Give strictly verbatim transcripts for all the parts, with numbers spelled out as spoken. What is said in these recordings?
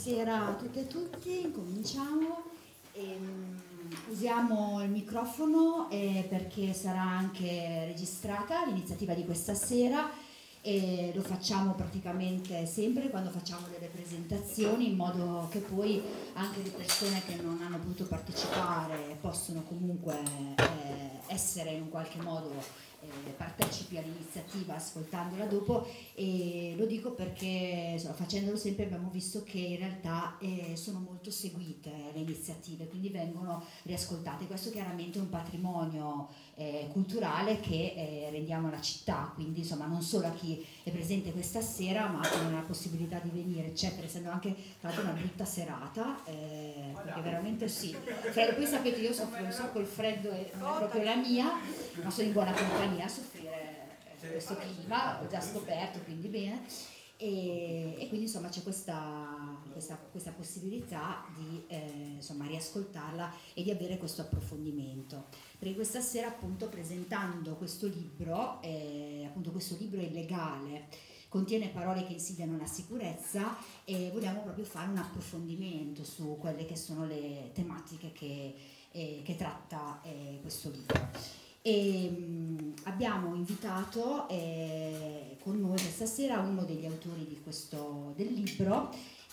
Buonasera a tutte e tutti, incominciamo. Ehm, usiamo il microfono eh, perché sarà anche registrata l'iniziativa di questa sera e lo facciamo praticamente sempre quando facciamo delle presentazioni, in modo che poi anche le persone che non hanno potuto partecipare possono comunque eh, essere in un qualche modo eh, partecipi all'iniziativa ascoltandola dopo. E lo dico perché insomma, facendolo sempre abbiamo visto che in realtà eh, sono molto seguite le iniziative, quindi vengono riascoltate. Questo chiaramente è un patrimonio eh, culturale che eh, rendiamo alla città, quindi insomma non solo a chi è presente questa sera ma a chi non ha la possibilità di venire, eccetera, essendo anche tra l'altro una brutta serata, eh, perché veramente sì, freddo. Poi sapete io soffro un sacco, il freddo è non è proprio la mia, ma sono in buona compagnia a soffrire questo clima, ho già scoperto, quindi bene. E, e quindi insomma c'è questa, questa, questa possibilità di eh, insomma, riascoltarla e di avere questo approfondimento, perché questa sera appunto presentando questo libro, eh, appunto questo libro illegale, contiene parole che insidiano la sicurezza, e vogliamo proprio fare un approfondimento su quelle che sono le tematiche che, eh, che tratta eh, questo libro. E mh, abbiamo invitato eh, con noi questa sera uno degli autori di questo, del libro,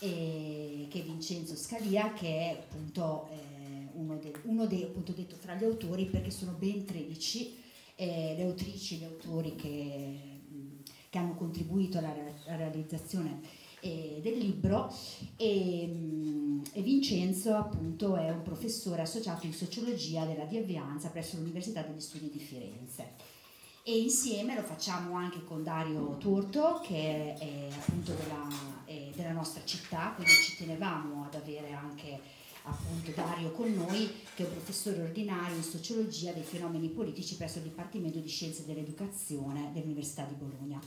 eh, che è Vincenzo Scalia, che è appunto eh, uno, de, uno dei, appunto detto fra gli autori, perché sono ben tredici eh, le autrici e gli autori che, mh, che hanno contribuito alla, alla realizzazione eh, del libro. E, mh, e Vincenzo appunto è un professore associato in sociologia della Diavianza presso l'Università degli Studi di Firenze, e insieme lo facciamo anche con Dario Turto, che è, è appunto della, è della nostra città, quindi ci tenevamo ad avere anche appunto Dario con noi, che è un professore ordinario in sociologia dei fenomeni politici presso il Dipartimento di Scienze dell'Educazione dell'Università di Bologna.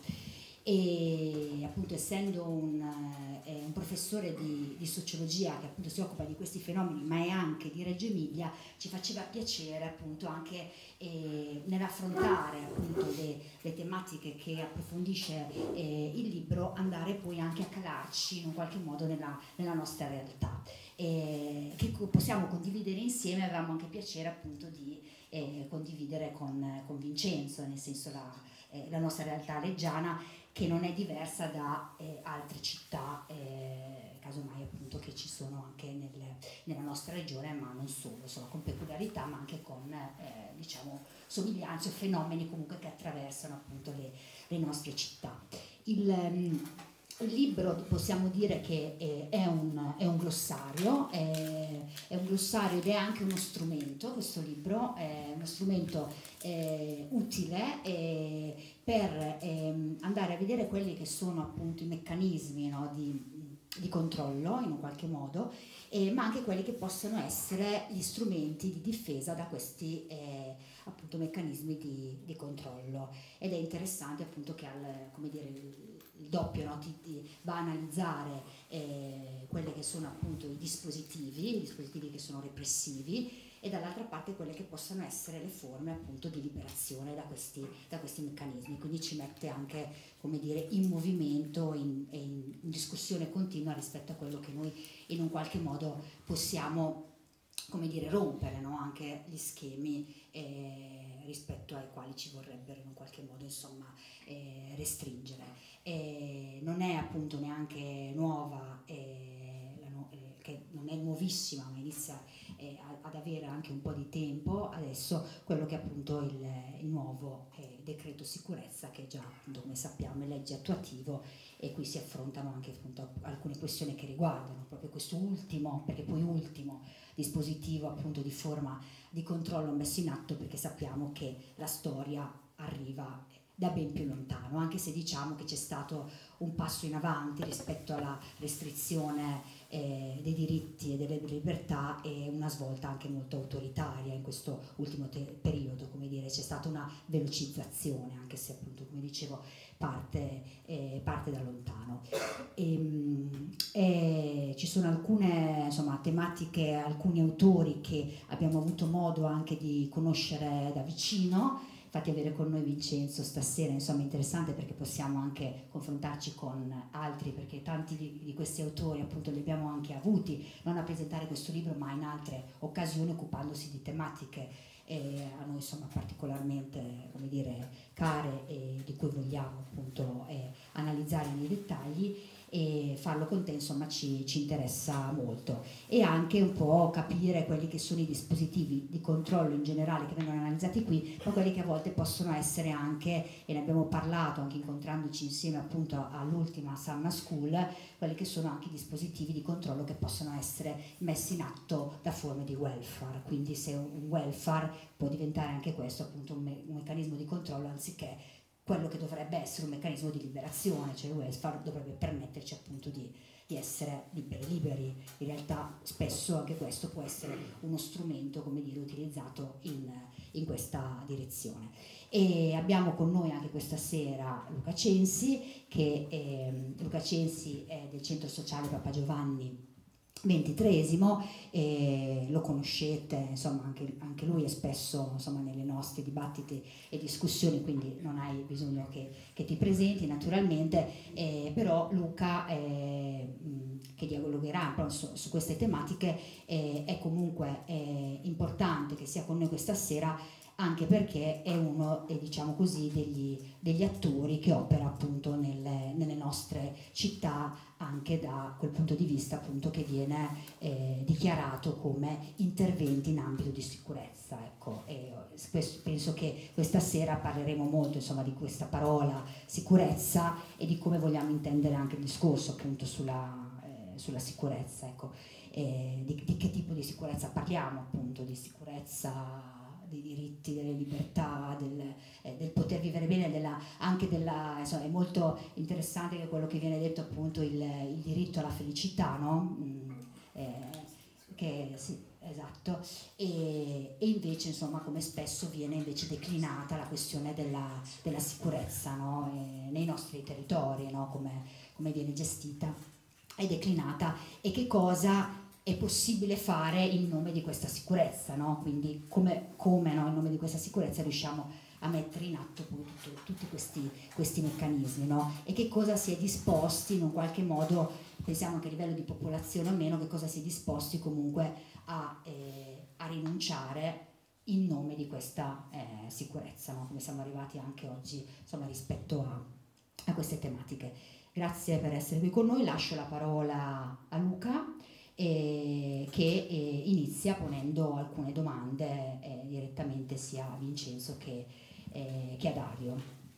E appunto essendo un, eh, un professore di, di sociologia che appunto si occupa di questi fenomeni, ma è anche di Reggio Emilia, ci faceva piacere appunto anche eh, nell'affrontare appunto le, le tematiche che approfondisce eh, il libro, andare poi anche a calarci in un qualche modo nella, nella nostra realtà, eh, che possiamo condividere insieme. Avevamo anche piacere appunto di eh, condividere con, con Vincenzo, nel senso la, eh, la nostra realtà reggiana, che non è diversa da eh, altre città, eh, casomai appunto che ci sono anche nel, nella nostra regione, ma non solo, solo con peculiarità, ma anche con eh, diciamo somiglianze o fenomeni comunque che attraversano appunto le, le nostre città. Il, um, il libro possiamo dire che è, è, un, è un glossario, è, è un glossario ed è anche uno strumento. Questo libro è uno strumento eh, utile eh, per eh, andare a vedere quelli che sono appunto i meccanismi, no, di, di controllo in un qualche modo, eh, ma anche quelli che possono essere gli strumenti di difesa da questi eh, appunto meccanismi di, di controllo. Ed è interessante appunto che al, come dire, il, il doppio, no, ti, ti va a analizzare eh, quelli che sono appunto i dispositivi, i dispositivi che sono repressivi, e dall'altra parte quelle che possono essere le forme appunto di liberazione da questi, da questi meccanismi. Quindi ci mette anche, come dire, in movimento e in, in, in discussione continua rispetto a quello che noi in un qualche modo possiamo, come dire, rompere, no? Anche gli schemi eh, rispetto ai quali ci vorrebbero in un qualche modo insomma eh, restringere. E non è appunto neanche nuova, eh, la nu- eh, che non è nuovissima, ma inizia eh, ad avere anche un po' di tempo adesso, quello che è appunto il, il nuovo eh, decreto sicurezza, che già appunto, come sappiamo, è legge attuativo, e qui si affrontano anche appunto alcune questioni che riguardano proprio questo ultimo, perché poi ultimo dispositivo appunto di forma di controllo messo in atto, perché sappiamo che la storia arriva da ben più lontano, anche se diciamo che c'è stato un passo in avanti rispetto alla restrizione eh, dei diritti e delle libertà, e una svolta anche molto autoritaria in questo ultimo te- periodo, come dire, c'è stata una velocizzazione, anche se appunto, come dicevo, parte, eh, parte da lontano. E, e ci sono alcune insomma tematiche, alcuni autori che abbiamo avuto modo anche di conoscere da vicino, Infatti avere con noi Vincenzo stasera insomma è interessante perché possiamo anche confrontarci con altri, perché tanti di, di questi autori appunto li abbiamo anche avuti, non a presentare questo libro ma in altre occasioni occupandosi di tematiche eh, a noi insomma particolarmente come dire care e di cui vogliamo appunto eh, analizzare nei dettagli, e farlo con te insomma ci, ci interessa molto, e anche un po' capire quelli che sono i dispositivi di controllo in generale che vengono analizzati qui, ma quelli che a volte possono essere anche, e ne abbiamo parlato anche incontrandoci insieme appunto all'ultima Summer School, quelli che sono anche i dispositivi di controllo che possono essere messi in atto da forme di welfare. Quindi se un welfare può diventare anche questo appunto un, me- un meccanismo di controllo anziché quello che dovrebbe essere un meccanismo di liberazione, cioè il welfare dovrebbe permetterci appunto di, di essere liberi, liberi. In realtà spesso anche questo può essere uno strumento, come dire, utilizzato in, in questa direzione. E abbiamo con noi anche questa sera Luca Censi, che è, Luca Censi è del Centro Sociale Papa Giovanni ventitreesimo, eh, lo conoscete, insomma anche, anche lui è spesso insomma, nei nostri dibattiti e discussioni, quindi non hai bisogno che, che ti presenti naturalmente, eh, però Luca eh, che dialogherà però, su, su queste tematiche eh, è comunque eh, importante che sia con noi questa sera, anche perché è uno eh, diciamo così degli, degli attori che opera appunto nelle, nelle nostre città, anche da quel punto di vista appunto che viene eh, dichiarato come interventi in ambito di sicurezza, ecco. E questo, penso che questa sera parleremo molto insomma di questa parola sicurezza e di come vogliamo intendere anche il discorso appunto sulla, eh, sulla sicurezza, ecco. E di, di che tipo di sicurezza parliamo, appunto di sicurezza dei diritti, delle libertà, del, eh, del poter vivere bene, della, anche della, insomma, è molto interessante che quello che viene detto appunto il, il diritto alla felicità, no? Mm, eh, che, sì, esatto, e, e invece insomma come spesso viene invece declinata la questione della, della sicurezza, no? E nei nostri territori, no? come, come viene gestita e declinata, e che cosa è possibile fare in nome di questa sicurezza, no? Quindi come, come no, in nome di questa sicurezza riusciamo a mettere in atto appunto, tutti questi, questi meccanismi, no? E che cosa si è disposti in un qualche modo, pensiamo anche a livello di popolazione o meno, che cosa si è disposti comunque a, eh, a rinunciare in nome di questa eh, sicurezza, no? Come siamo arrivati anche oggi insomma, rispetto a, a queste tematiche. Grazie per essere qui con noi, lascio la parola a Luca, Eh, che eh, inizia ponendo alcune domande eh, direttamente sia a Vincenzo che, eh, che a Dario.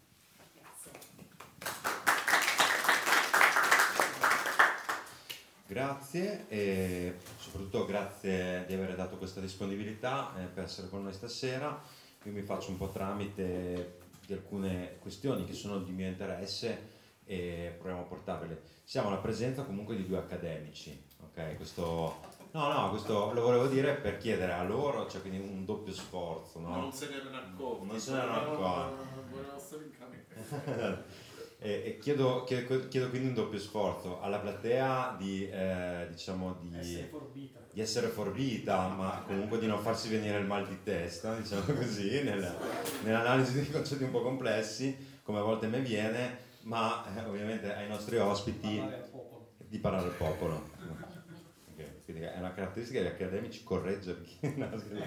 Grazie. Grazie e soprattutto grazie di aver dato questa disponibilità eh, per essere con noi stasera. Io mi faccio un po' tramite di alcune questioni che sono di mio interesse e proviamo a portarvele. Siamo alla presenza comunque di due accademici. Ok, questo no, no, questo lo volevo dire per chiedere a loro, cioè quindi un doppio sforzo, no? Ma non se ne erano accorti. Non se ne erano accorti. Volevo stare in camera. e, e chiedo, chiedo, chiedo quindi un doppio sforzo alla platea di, eh, diciamo, di essere forbita. di essere forbita, ma comunque di non farsi venire il mal di testa, diciamo così, nel, nell'analisi di concetti un po' complessi, come a volte mi viene, ma eh, ovviamente ai nostri ospiti di parlare al popolo. Quindi è una caratteristica degli accademici correggere no,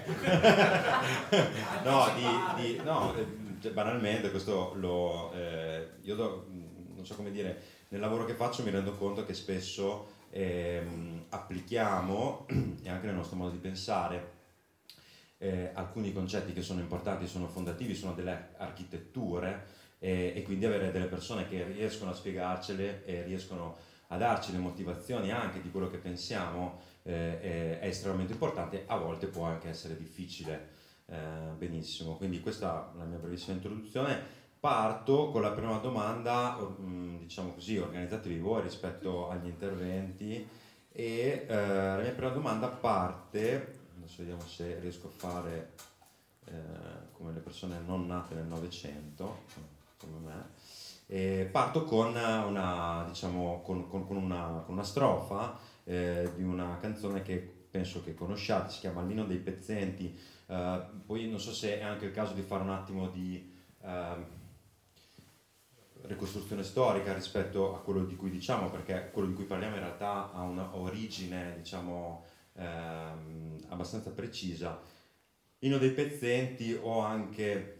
no, di, di, no cioè, banalmente questo lo eh, io do, non so come dire, nel lavoro che faccio mi rendo conto che spesso ehm, applichiamo e anche nel nostro modo di pensare eh, alcuni concetti che sono importanti, sono fondativi, sono delle architetture eh, e quindi avere delle persone che riescono a spiegarcele e riescono a darci le motivazioni anche di quello che pensiamo eh, è, è estremamente importante, a volte può anche essere difficile. Eh, benissimo, quindi questa è la mia brevissima introduzione. Parto con la prima domanda, mh, diciamo così, organizzatevi voi rispetto agli interventi e eh, la mia prima domanda parte, adesso vediamo se riesco a fare eh, come le persone non nate nel Novecento, come me. E parto con una, diciamo, con, con, con, una, con una strofa eh, di una canzone che penso che conosciate, si chiama L'Inno dei Pezzenti. Uh, poi non so se è anche il caso di fare un attimo di uh, ricostruzione storica rispetto a quello di cui diciamo, perché quello di cui parliamo in realtà ha una origine, diciamo, um, abbastanza precisa. L'Inno dei Pezzenti o anche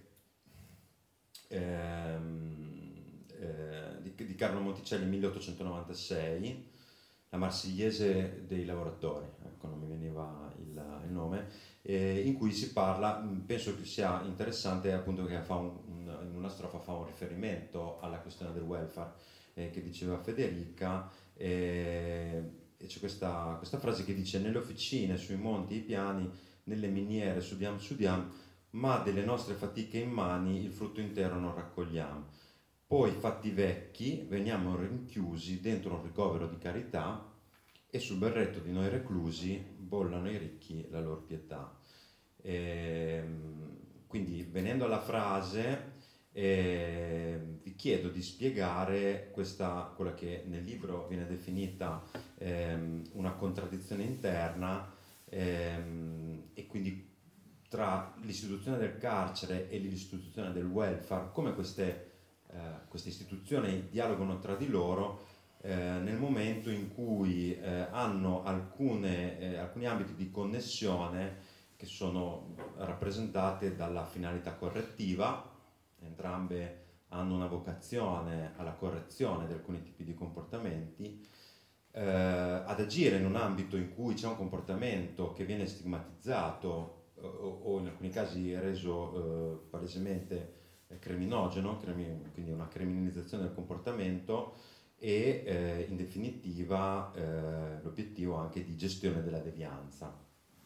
ehm, eh, di, di Carlo Monticelli milleottocentonovantasei, la Marsigliese dei lavoratori, ecco, non mi veniva il, il nome, eh, in cui si parla, penso che sia interessante appunto che fa un, un, in una strofa fa un riferimento alla questione del welfare eh, che diceva Federica, eh, e c'è questa, questa frase che dice: nelle officine, sui monti, i piani, nelle miniere sudiam sudiam, ma delle nostre fatiche immani il frutto intero non raccogliamo. Poi, fatti vecchi, veniamo rinchiusi dentro un ricovero di carità e sul berretto di noi reclusi bollano i ricchi la loro pietà. E, quindi, venendo alla frase, eh, vi chiedo di spiegare questa, quella che nel libro viene definita eh, una contraddizione interna, ehm, e quindi tra l'istituzione del carcere e l'istituzione del welfare, come queste Uh, queste istituzioni dialogano tra di loro uh, nel momento in cui uh, hanno alcune, uh, alcuni ambiti di connessione che sono rappresentate dalla finalità correttiva. Entrambe hanno una vocazione alla correzione di alcuni tipi di comportamenti, uh, ad agire in un ambito in cui c'è un comportamento che viene stigmatizzato uh, o in alcuni casi reso uh, palesemente criminogeno, quindi una criminalizzazione del comportamento e eh, in definitiva eh, l'obiettivo anche di gestione della devianza.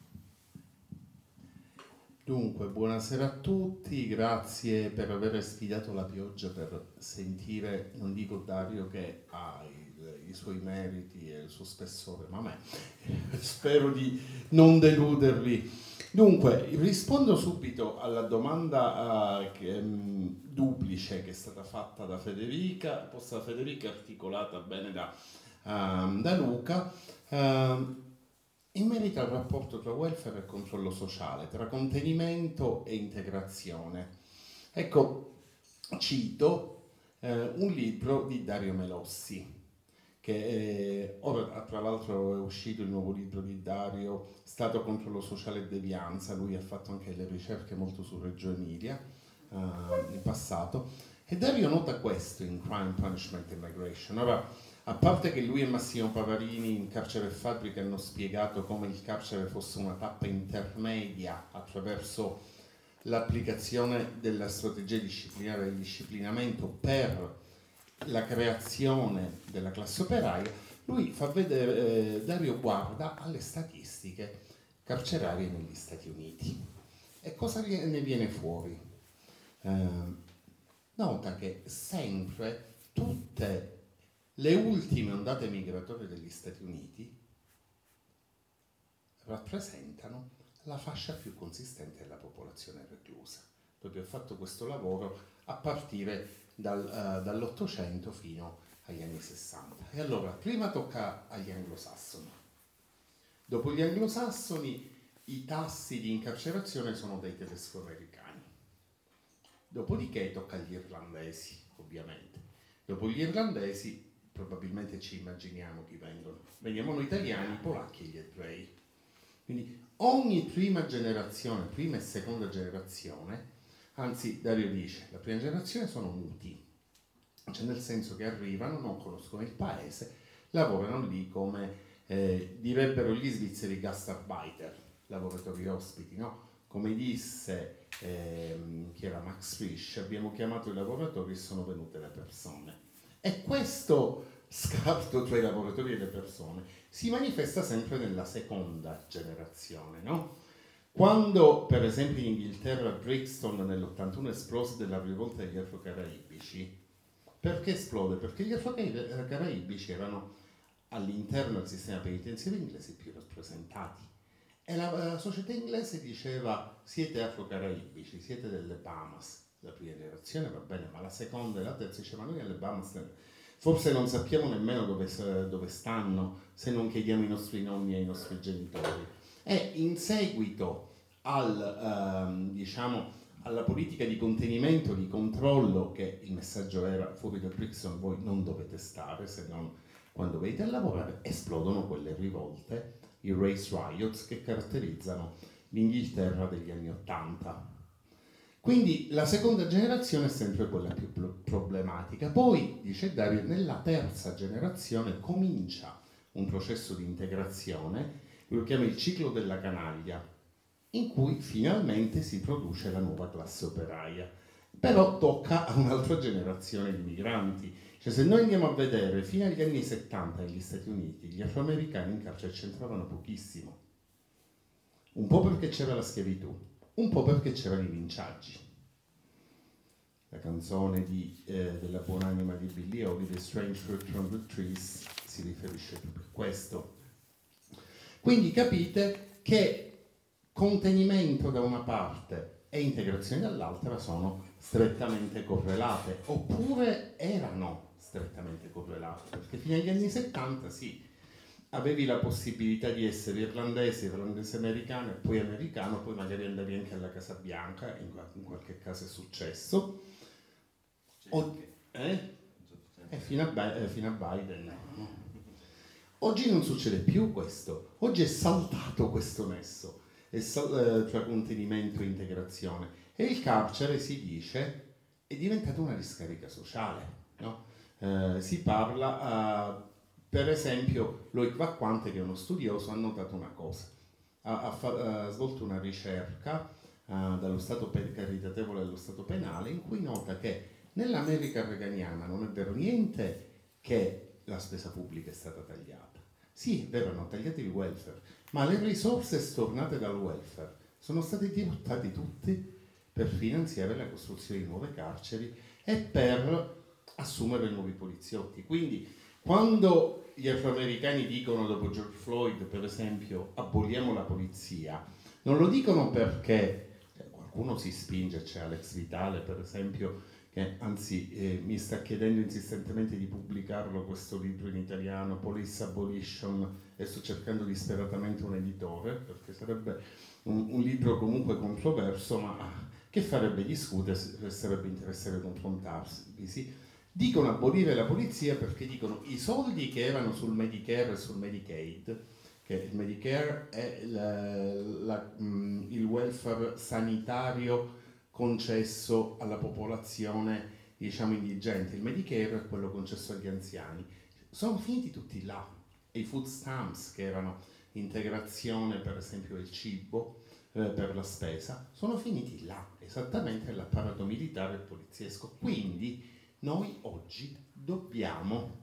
Dunque, buonasera a tutti, grazie per aver sfidato la pioggia per sentire, non dico Dario che ha i, i suoi meriti e il suo spessore, ma a me spero di non deludervi. Dunque, rispondo subito alla domanda uh, che, um, duplice che è stata fatta da Federica, posta da Federica, articolata bene da, um, da Luca, uh, in merito al rapporto tra welfare e controllo sociale, tra contenimento e integrazione. Ecco, cito uh, un libro di Dario Melossi, che eh, ora tra l'altro è uscito il nuovo libro di Dario, Stato, controllo sociale e devianza. Lui ha fatto anche le ricerche molto su Reggio Emilia uh, in passato, e Dario nota questo in Crime, Punishment and Migration. Ora, a parte che lui e Massimo Pavarini in Carcere e Fabbrica hanno spiegato come il carcere fosse una tappa intermedia attraverso l'applicazione della strategia disciplinare del disciplinamento per la creazione della classe operaia, lui fa vedere, eh, Dario guarda alle statistiche carcerarie negli Stati Uniti. E cosa ne viene fuori? Eh, nota che sempre tutte le ultime ondate migratorie degli Stati Uniti rappresentano la fascia più consistente della popolazione reclusa. Proprio ha fatto questo lavoro a partire Dal, uh, dall'Ottocento fino agli anni sessanta. E allora, prima tocca agli anglosassoni. Dopo gli anglosassoni, i tassi di incarcerazione sono dei tedesco-americani. Dopodiché tocca agli irlandesi, ovviamente. Dopo gli irlandesi, probabilmente ci immaginiamo chi vengono. Vengono italiani, i polacchi e gli ebrei. Quindi ogni prima generazione, prima e seconda generazione, anzi, Dario dice, la prima generazione sono muti, cioè nel senso che arrivano, non conoscono il paese, lavorano lì come eh, direbbero gli svizzeri gastarbeiter, lavoratori ospiti, no? Come disse ehm, chi era Max Frisch, abbiamo chiamato i lavoratori e sono venute le persone. E questo scarto tra i lavoratori e le persone si manifesta sempre nella seconda generazione, no? Quando, per esempio, in Inghilterra, Brixton nell'ottantuno esplose della rivolta degli afro-caraibici, perché esplode? Perché gli afro-caraibici erano all'interno del sistema penitenziario inglese più rappresentati. E la, la società inglese diceva: siete afro-caraibici, siete delle Bahamas. La prima generazione va bene, ma la seconda e la terza diceva: noi alle Bahamas forse non sappiamo nemmeno dove, dove stanno, se non chiediamo ai nostri nonni e ai nostri genitori. e in seguito al, ehm, diciamo, alla politica di contenimento, di controllo, che il messaggio era fuori da Brixton voi non dovete stare se non quando venite a lavorare, esplodono quelle rivolte, i race riots che caratterizzano l'Inghilterra degli anni Ottanta. Quindi la seconda generazione è sempre quella più problematica. Poi, dice Dario, nella terza generazione comincia un processo di integrazione, lo chiama il ciclo della canaglia, in cui finalmente si produce la nuova classe operaia. Però tocca a un'altra generazione di migranti. Cioè, se noi andiamo a vedere, fino agli anni settanta negli Stati Uniti, gli afroamericani in carcere c'entravano pochissimo. Un po' perché c'era la schiavitù, un po' perché c'erano i linciaggi. La canzone di, eh, della buonanima di Billie Holiday, Strange Fruit from the Trees, si riferisce proprio a questo. Quindi capite che contenimento da una parte e integrazione dall'altra sono strettamente correlate, oppure erano strettamente correlate, perché fino agli anni settanta sì, avevi la possibilità di essere irlandese, irlandese americano e poi americano, poi magari andavi anche alla Casa Bianca, in, in qualche caso è successo. O, eh? Eh, fino, a, eh, fino a Biden. Oggi non succede più questo, oggi è saltato questo nesso è sal- eh, tra contenimento e integrazione, e il carcere, si dice, è diventato una discarica sociale, no? Eh, si parla, uh, per esempio, Loic Vacquante, che è uno studioso, ha notato una cosa, ha, ha, fa- ha svolto una ricerca uh, dallo stato pe- caritatevole allo stato penale, in cui nota che nell'America reganiana non è vero niente che la spesa pubblica è stata tagliata. Sì, è vero, hanno tagliato il welfare, ma le risorse stornate dal welfare sono state dirottate tutte per finanziare la costruzione di nuove carceri e per assumere nuovi poliziotti. Quindi quando gli afroamericani dicono dopo George Floyd, per esempio, aboliamo la polizia, non lo dicono perché qualcuno si spinge, c'è Alex Vitale per esempio, che anzi eh, mi sta chiedendo insistentemente di pubblicarlo questo libro in italiano, Police Abolition, e sto cercando disperatamente un editore, perché sarebbe un, un libro comunque controverso, ma che farebbe discutere, sarebbe interessante confrontarsi. Sì? Dicono abolire la polizia perché dicono i soldi che erano sul Medicare e sul Medicaid, che il Medicare è la, la, mh, il welfare sanitario concesso alla popolazione, diciamo, indigente, il Medicare è quello concesso agli anziani, sono finiti tutti là. E i food stamps, che erano integrazione per esempio del cibo eh, per la spesa, sono finiti là, esattamente all'apparato militare e poliziesco. Quindi noi oggi dobbiamo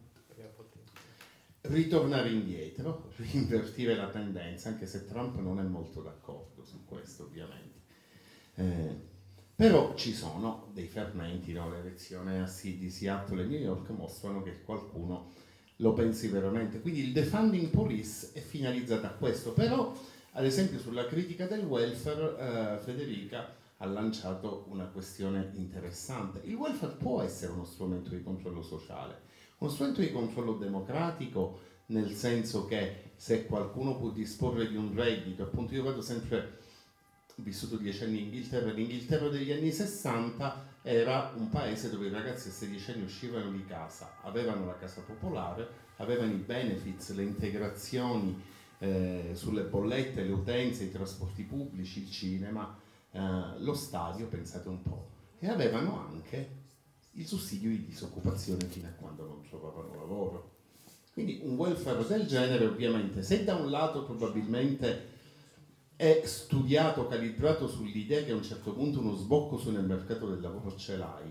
ritornare indietro, invertire la tendenza, anche se Trump non è molto d'accordo su questo, ovviamente. Eh, Però ci sono dei fermenti, no? Le elezioni di Seattle e New York mostrano che qualcuno lo pensi veramente. Quindi il defunding police è finalizzato a questo, però ad esempio sulla critica del welfare eh, Federica ha lanciato una questione interessante. Il welfare può essere uno strumento di controllo sociale, uno strumento di controllo democratico, nel senso che se qualcuno può disporre di un reddito, appunto io vedo sempre, ho vissuto dieci anni in Inghilterra, l'Inghilterra degli anni sessanta era un paese dove i ragazzi a sedici anni uscivano di casa, avevano la casa popolare, avevano i benefits, le integrazioni eh, sulle bollette, le utenze, i trasporti pubblici, il cinema, eh, lo stadio, pensate un po', e avevano anche il sussidio di disoccupazione fino a quando non trovavano lavoro. Quindi un welfare del genere, ovviamente, se da un lato probabilmente è studiato, calibrato sull'idea che a un certo punto uno sbocco su nel mercato del lavoro ce l'hai,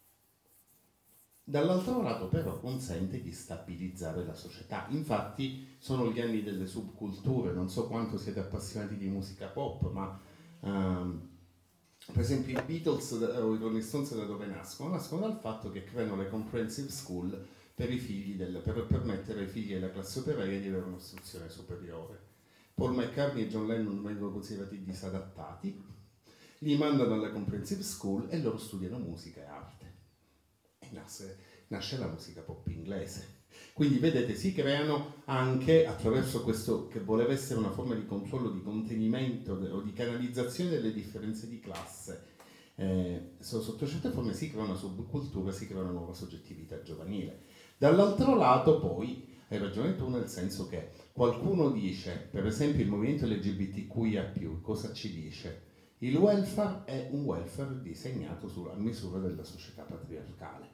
dall'altro lato però consente di stabilizzare la società. Infatti sono gli anni delle subculture, non so quanto siete appassionati di musica pop, ma um, per esempio i Beatles o i Rolling Stones da dove nascono? Nascono dal fatto che creano le comprehensive school per i figli del, per permettere ai figli della classe operaia di avere un'istruzione superiore. Paul McCartney e John Lennon vengono considerati disadattati, li mandano alla comprehensive school e loro studiano musica e arte. E nasce, nasce la musica pop inglese. Quindi vedete, si creano anche attraverso questo che voleva essere una forma di controllo, di contenimento o di canalizzazione delle differenze di classe. Eh, sotto certe forme si crea una subcultura, si crea una nuova soggettività giovanile. Dall'altro lato poi, hai ragione tu, nel senso che qualcuno dice, per esempio il movimento L G B T Q I A più, cosa ci dice? Il welfare è un welfare disegnato sulla misura della società patriarcale.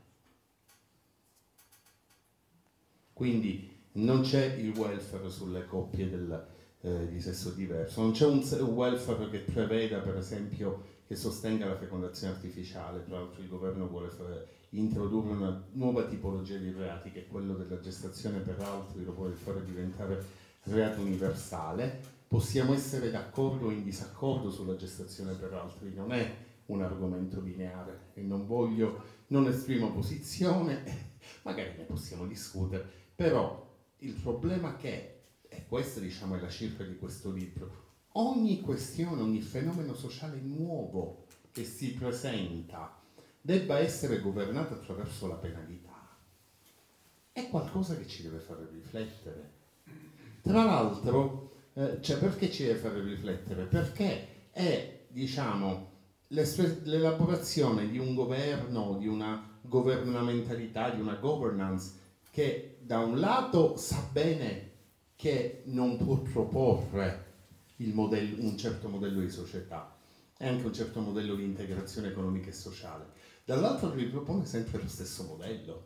Quindi non c'è il welfare sulle coppie del, eh, di sesso diverso, non c'è un welfare che preveda, per esempio, che sostenga la fecondazione artificiale. Tra l'altro il governo vuole fare, introdurre una nuova tipologia di reati, che è quello della gestazione per altri, lo vuole fare diventare reato universale. Possiamo essere d'accordo o in disaccordo sulla gestazione per altri, non è un argomento lineare e non voglio, non esprimo posizione, magari ne possiamo discutere, però il problema che, e questa diciamo è la cifra di questo libro, ogni questione, ogni fenomeno sociale nuovo che si presenta debba essere governato attraverso la penalità, è qualcosa che ci deve fare riflettere. Tra l'altro, eh, cioè perché ci deve fare riflettere? Perché è, diciamo, l'elaborazione di un governo, di una governamentalità, di una governance che da un lato sa bene che non può proporre il modello, un certo modello di società e anche un certo modello di integrazione economica e sociale, dall'altro ripropone sempre lo stesso modello.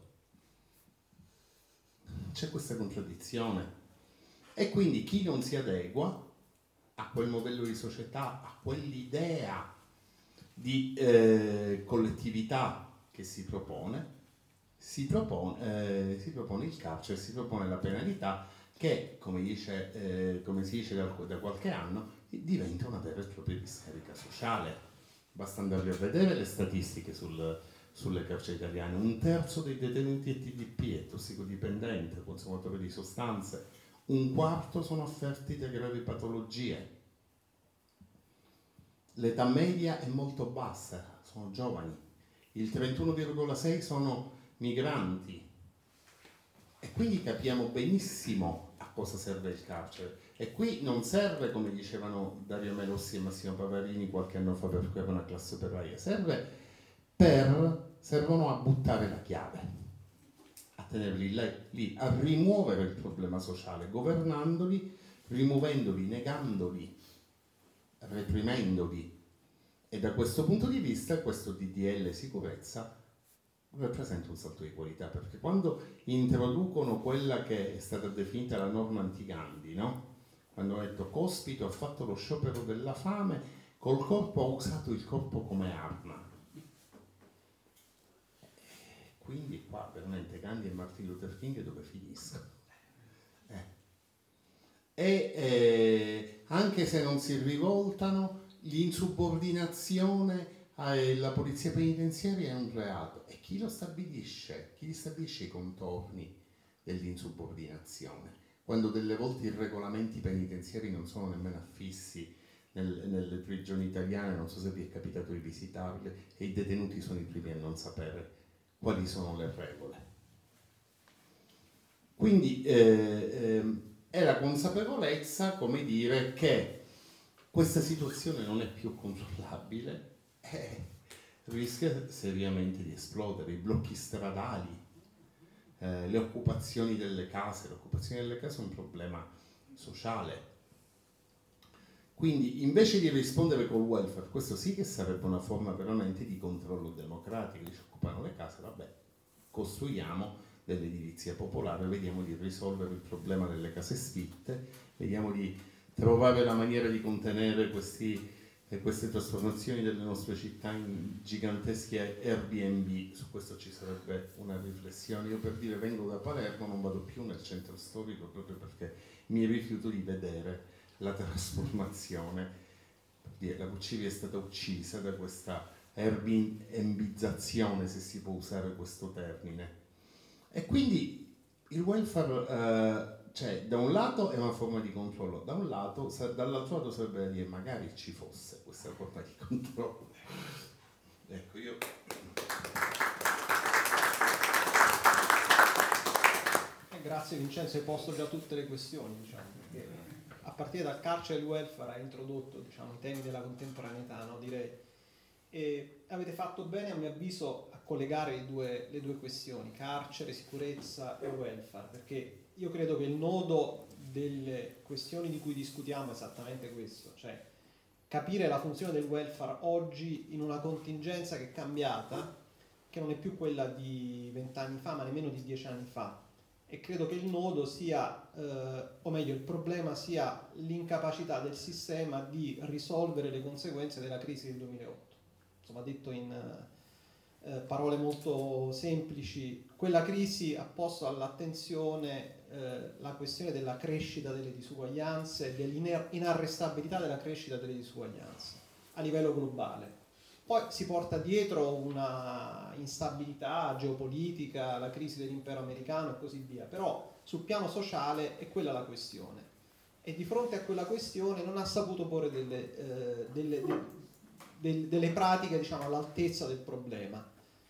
C'è questa contraddizione e quindi chi non si adegua a quel modello di società, a quell'idea di eh, collettività che si propone, si propone, eh, si propone il carcere, si propone la penalità che, come, dice, eh, come si dice da, da qualche anno, diventa una vera e propria discarica sociale. Basta andare a vedere le statistiche sul, sulle carceri italiane. Un terzo dei detenuti è T D P, è tossicodipendente, consumatore di sostanze, un quarto sono affetti da gravi patologie. L'età media è molto bassa, sono giovani, il trentuno virgola sei sono migranti e quindi capiamo benissimo a cosa serve il carcere. E qui non serve, come dicevano Dario Melossi e Massimo Pavarini qualche anno fa per creare una classe operaia, serve per, servono a buttare la chiave, a tenerli lì, a rimuovere il problema sociale, governandoli, rimuovendoli, negandoli, reprimendoli. E da questo punto di vista questo D D L sicurezza rappresenta un salto di qualità, perché quando introducono quella che è stata definita la norma anti-Gandhi, no? Quando hanno detto Cospito ha fatto lo sciopero della fame, col corpo ha usato il corpo come arma. Quindi qua veramente Gandhi e Martin Luther King dove finiscono? Eh. E eh, anche se non si rivoltano, l'insubordinazione alla polizia penitenziaria è un reato. E chi lo stabilisce? Chi stabilisce i contorni dell'insubordinazione? Quando delle volte i regolamenti penitenziari non sono nemmeno affissi nel, nelle prigioni italiane, non so se vi è capitato di visitarle, e i detenuti sono i primi a non sapere quali sono le regole. Quindi eh, eh, è la consapevolezza, come dire, che questa situazione non è più controllabile e rischia seriamente di esplodere. I blocchi stradali, eh, le occupazioni delle case, l'occupazione delle case è un problema sociale. Quindi invece di rispondere col welfare, questo sì che sarebbe una forma veramente di controllo democratico, ci occupano le case, vabbè, costruiamo dell'edilizia popolare, vediamo di risolvere il problema delle case sfitte, vediamo di trovare la maniera di contenere questi, eh, queste trasformazioni delle nostre città in giganteschi Airbnb. Su questo ci sarebbe una riflessione. Io, per dire, vengo da Palermo, non vado più nel centro storico proprio perché mi rifiuto di vedere la trasformazione. Per dire, la Cuccivi è stata uccisa da questa Airbnbizzazione, se si può usare questo termine. E quindi il welfare, eh, cioè, da un lato è una forma di controllo, da un lato, dall'altro lato sarebbe da dire magari ci fosse questa forma di controllo. Ecco, io... grazie Vincenzo, hai posto già tutte le questioni, diciamo, perché a partire dal carcere e il welfare ha introdotto, diciamo, i temi della contemporaneità, no? Direi. E avete fatto bene, a mio avviso, a collegare i due, le due questioni, carcere, sicurezza e welfare, perché io credo che il nodo delle questioni di cui discutiamo è esattamente questo, cioè capire la funzione del welfare oggi in una contingenza che è cambiata, che non è più quella di vent'anni fa, ma nemmeno di dieci anni fa. E credo che il nodo sia, eh, o meglio, il problema sia l'incapacità del sistema di risolvere le conseguenze della crisi del duemilaotto. Insomma, detto in eh, parole molto semplici, quella crisi ha posto all'attenzione eh, la questione della crescita delle disuguaglianze e dell'inarrestabilità della crescita delle disuguaglianze a livello globale. Poi si porta dietro una instabilità geopolitica, la crisi dell'impero americano e così via, però sul piano sociale è quella la questione. E di fronte a quella questione non ha saputo porre delle, eh, delle, de, de, delle pratiche, diciamo, all'altezza del problema.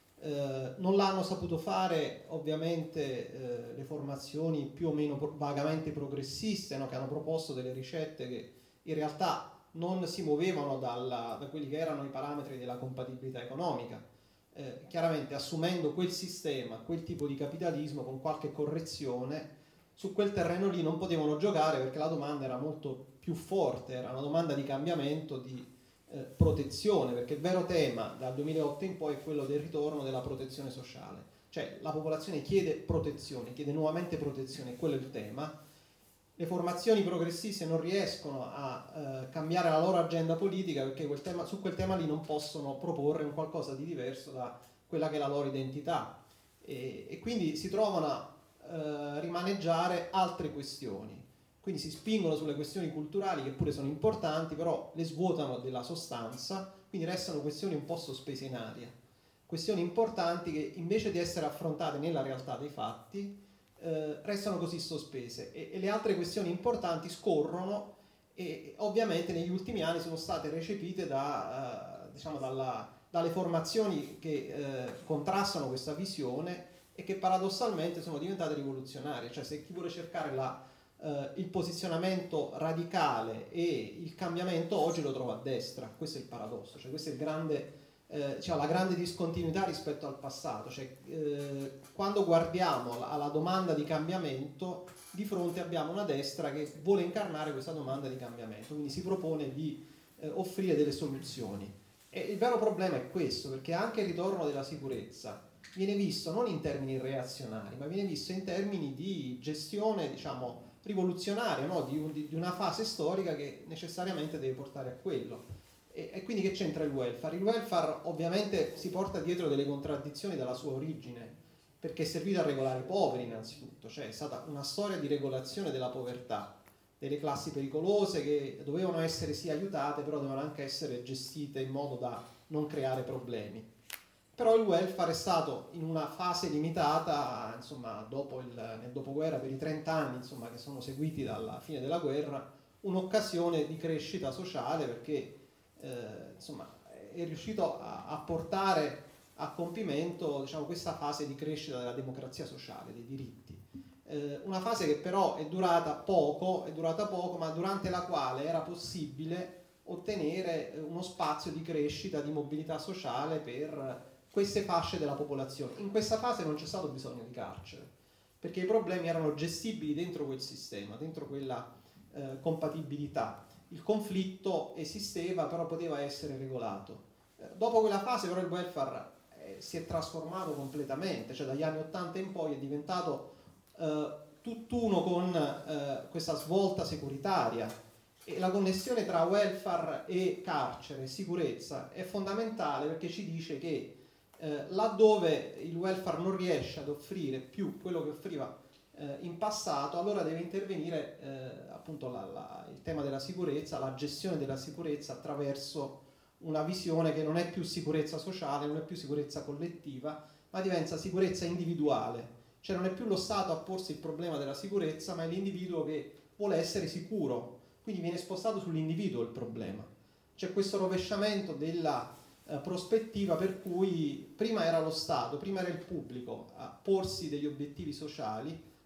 Eh, non l'hanno saputo fare ovviamente eh, le formazioni più o meno pro- vagamente progressiste, no? Che hanno proposto delle ricette che in realtà non si muovevano dalla, da quelli che erano i parametri della compatibilità economica, eh, chiaramente assumendo quel sistema, quel tipo di capitalismo con qualche correzione. Su quel terreno lì non potevano giocare perché la domanda era molto più forte, era una domanda di cambiamento, di eh, protezione, perché il vero tema dal duemilaotto in poi è quello del ritorno della protezione sociale, cioè la popolazione chiede protezione, chiede nuovamente protezione, quello è il tema. Le formazioni progressiste non riescono a eh, cambiare la loro agenda politica perché quel tema, su quel tema lì non possono proporre un qualcosa di diverso da quella che è la loro identità e, e quindi si trovano a eh, rimaneggiare altre questioni, quindi si spingono sulle questioni culturali che pure sono importanti, però le svuotano della sostanza, quindi restano questioni un po' sospese in aria, questioni importanti che invece di essere affrontate nella realtà dei fatti Eh, restano così sospese e, e le altre questioni importanti scorrono e ovviamente negli ultimi anni sono state recepite da, eh, diciamo dalla, dalle formazioni che eh, contrastano questa visione e che paradossalmente sono diventate rivoluzionarie, cioè se chi vuole cercare la, eh, il posizionamento radicale e il cambiamento oggi lo trova a destra, questo è il paradosso, cioè questo è il grande Eh, cioè la grande discontinuità rispetto al passato, cioè eh, quando guardiamo alla, alla domanda di cambiamento di fronte abbiamo una destra che vuole incarnare questa domanda di cambiamento, quindi si propone di eh, offrire delle soluzioni e il vero problema è questo, perché anche il ritorno della sicurezza viene visto non in termini reazionari ma viene visto in termini di gestione, diciamo, rivoluzionaria, no? di, un, di una fase storica che necessariamente deve portare a quello. E quindi che c'entra il welfare? Il welfare ovviamente si porta dietro delle contraddizioni dalla sua origine, perché è servito a regolare i poveri innanzitutto, cioè è stata una storia di regolazione della povertà, delle classi pericolose che dovevano essere sì aiutate, però dovevano anche essere gestite in modo da non creare problemi. Però il welfare è stato in una fase limitata, insomma, dopo il, nel dopoguerra, per i trenta anni insomma, che sono seguiti dalla fine della guerra, un'occasione di crescita sociale perché Eh, insomma, è riuscito a, a portare a compimento, diciamo, questa fase di crescita della democrazia sociale, dei diritti. Eh, una fase che però è durata poco, è durata poco, ma durante la quale era possibile ottenere uno spazio di crescita, di mobilità sociale per queste fasce della popolazione. In questa fase non c'è stato bisogno di carcere, perché i problemi erano gestibili dentro quel sistema, dentro quella eh, compatibilità. Il conflitto esisteva, però poteva essere regolato. Eh, dopo quella fase però il welfare eh, si è trasformato completamente, cioè dagli anni ottanta in poi è diventato eh, tutt'uno con eh, questa svolta securitaria e la connessione tra welfare e carcere, sicurezza, è fondamentale perché ci dice che eh, laddove il welfare non riesce ad offrire più quello che offriva eh, in passato, allora deve intervenire eh, appunto la, la, il tema della sicurezza, la gestione della sicurezza attraverso una visione che non è più sicurezza sociale, non è più sicurezza collettiva, ma diventa sicurezza individuale. Cioè non è più lo Stato a porsi il problema della sicurezza, ma è l'individuo che vuole essere sicuro, quindi viene spostato sull'individuo il problema. C'è questo rovesciamento della eh, prospettiva per cui prima era lo Stato, prima era il pubblico a porsi degli obiettivi sociali,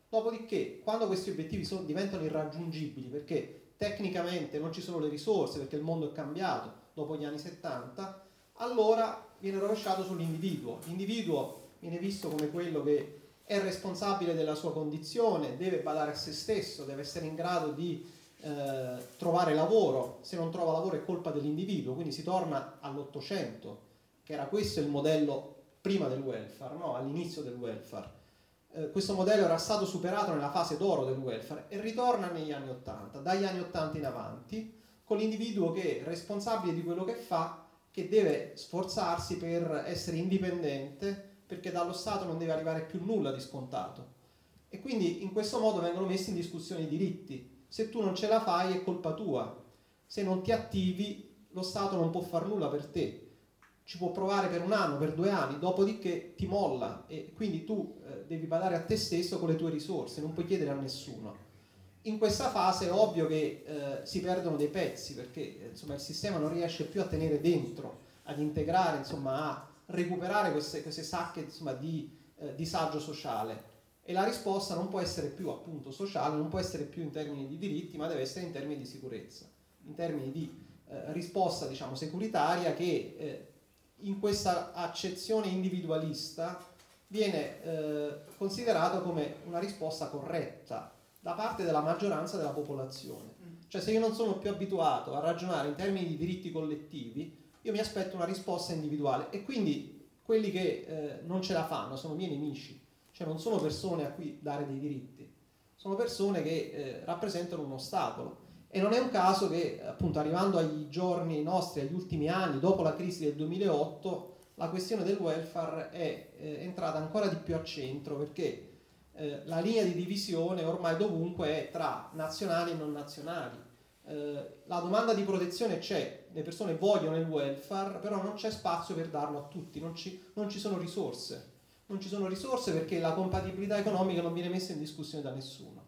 Dopodiché, quando questi obiettivi sono, diventano irraggiungibili, perché tecnicamente non ci sono le risorse, perché il mondo è cambiato dopo gli anni settanta, allora viene rovesciato sull'individuo. L'individuo viene visto come quello che è responsabile della sua condizione, deve badare a se stesso, deve essere in grado di eh, trovare lavoro. Se non trova lavoro è colpa dell'individuo, quindi si torna all'Ottocento, che era questo il modello prima del welfare, no? All'inizio del welfare. Eh, questo modello era stato superato nella fase d'oro del welfare e ritorna negli anni Ottanta. Dagli anni Ottanta in avanti, con l'individuo che è responsabile di quello che fa, che deve sforzarsi per essere indipendente, perché dallo Stato non deve arrivare più nulla di scontato. E quindi in questo modo vengono messi in discussione i diritti. Se tu non ce la fai è colpa tua. Se non ti attivi, lo Stato non può far nulla per te. Ci può provare per un anno, per due anni, dopodiché ti molla e quindi tu eh, devi badare a te stesso con le tue risorse, non puoi chiedere a nessuno. In questa fase è ovvio che eh, si perdono dei pezzi, perché eh, insomma, il sistema non riesce più a tenere dentro, ad integrare, insomma, a recuperare queste, queste sacche, insomma, di eh, disagio sociale. E la risposta non può essere più appunto sociale, non può essere più in termini di diritti, ma deve essere in termini di sicurezza, in termini di eh, risposta, diciamo, securitaria che eh, in questa accezione individualista viene eh, considerato come una risposta corretta da parte della maggioranza della popolazione. Cioè, se io non sono più abituato a ragionare in termini di diritti collettivi, io mi aspetto una risposta individuale e quindi quelli che eh, non ce la fanno sono miei nemici, cioè non sono persone a cui dare dei diritti, sono persone che eh, rappresentano un ostacolo. E non è un caso che, appunto, arrivando ai giorni nostri, agli ultimi anni, dopo la crisi del duemilaotto, la questione del welfare è eh, entrata ancora di più al centro, perché eh, la linea di divisione ormai dovunque è tra nazionali e non nazionali. Eh, la domanda di protezione c'è, le persone vogliono il welfare, però non c'è spazio per darlo a tutti, non ci, non ci sono risorse. Non ci sono risorse perché la compatibilità economica non viene messa in discussione da nessuno.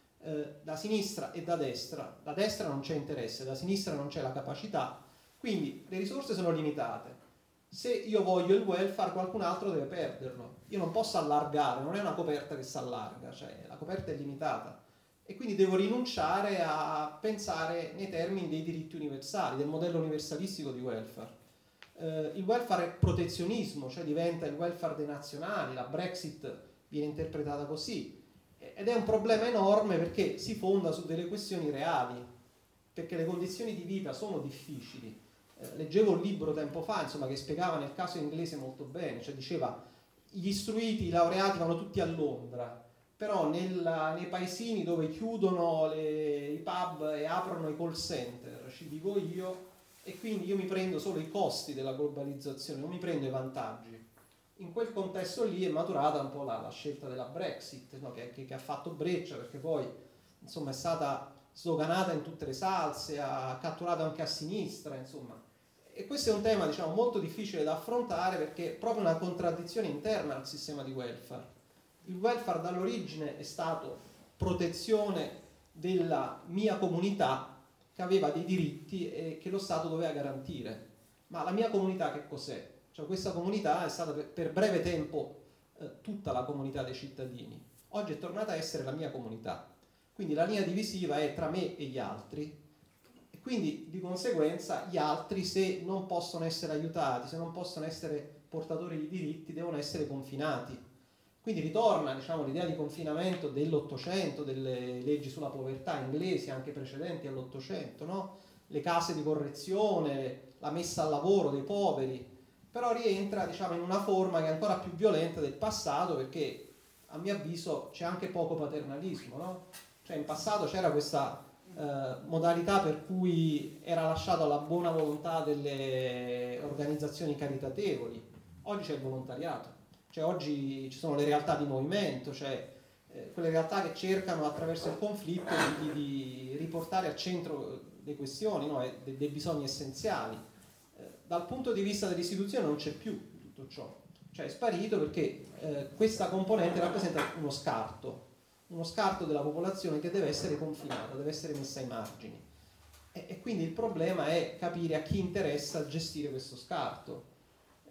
Da sinistra e da destra, da destra non c'è interesse, da sinistra non c'è la capacità, quindi le risorse sono limitate. Se io voglio il welfare, qualcun altro deve perderlo. Io non posso allargare, non è una coperta che si allarga, cioè la coperta è limitata. E quindi devo rinunciare a pensare nei termini dei diritti universali, del modello universalistico di welfare. Eh, il welfare è protezionismo, cioè diventa il welfare dei nazionali, la Brexit viene interpretata così. Ed è un problema enorme perché si fonda su delle questioni reali, perché le condizioni di vita sono difficili. Eh, leggevo un libro tempo fa, insomma, che spiegava nel caso inglese molto bene, cioè diceva gli istruiti, i laureati vanno tutti a Londra, però nella, nei paesini dove chiudono le, i pub e aprono i call center, ci vivo io, e quindi io mi prendo solo i costi della globalizzazione, non mi prendo i vantaggi. In quel contesto lì è maturata un po' la, la scelta della Brexit, no? che, che, che ha fatto breccia, perché poi insomma è stata sdoganata in tutte le salse, ha catturato anche a sinistra, insomma. E questo è un tema, diciamo, molto difficile da affrontare perché è proprio una contraddizione interna al sistema di welfare. Il welfare dall'origine è stato protezione della mia comunità che aveva dei diritti e che lo Stato doveva garantire. Ma la mia comunità che cos'è? Cioè, questa comunità è stata per, per breve tempo eh, tutta la comunità dei cittadini. Oggi è tornata a essere la mia comunità. Quindi la linea divisiva è tra me e gli altri. E quindi di conseguenza gli altri, se non possono essere aiutati, se non possono essere portatori di diritti, devono essere confinati. Quindi ritorna, diciamo, l'idea di confinamento dell'Ottocento, delle leggi sulla povertà inglesi, anche precedenti all'Ottocento, no? Le case di correzione, la messa al lavoro dei poveri. Però rientra, diciamo, in una forma che è ancora più violenta del passato, perché a mio avviso c'è anche poco paternalismo, no? Cioè in passato c'era questa eh, modalità per cui era lasciato alla buona volontà delle organizzazioni caritatevoli. Oggi c'è il volontariato, cioè oggi ci sono le realtà di movimento, cioè eh, quelle realtà che cercano attraverso il conflitto di, di riportare al centro le questioni, no? dei, dei bisogni essenziali. Dal punto di vista dell'istituzione non c'è più tutto ciò, cioè è sparito perché eh, questa componente rappresenta uno scarto, uno scarto della popolazione che deve essere confinata, deve essere messa ai margini. E, e quindi il problema è capire a chi interessa gestire questo scarto.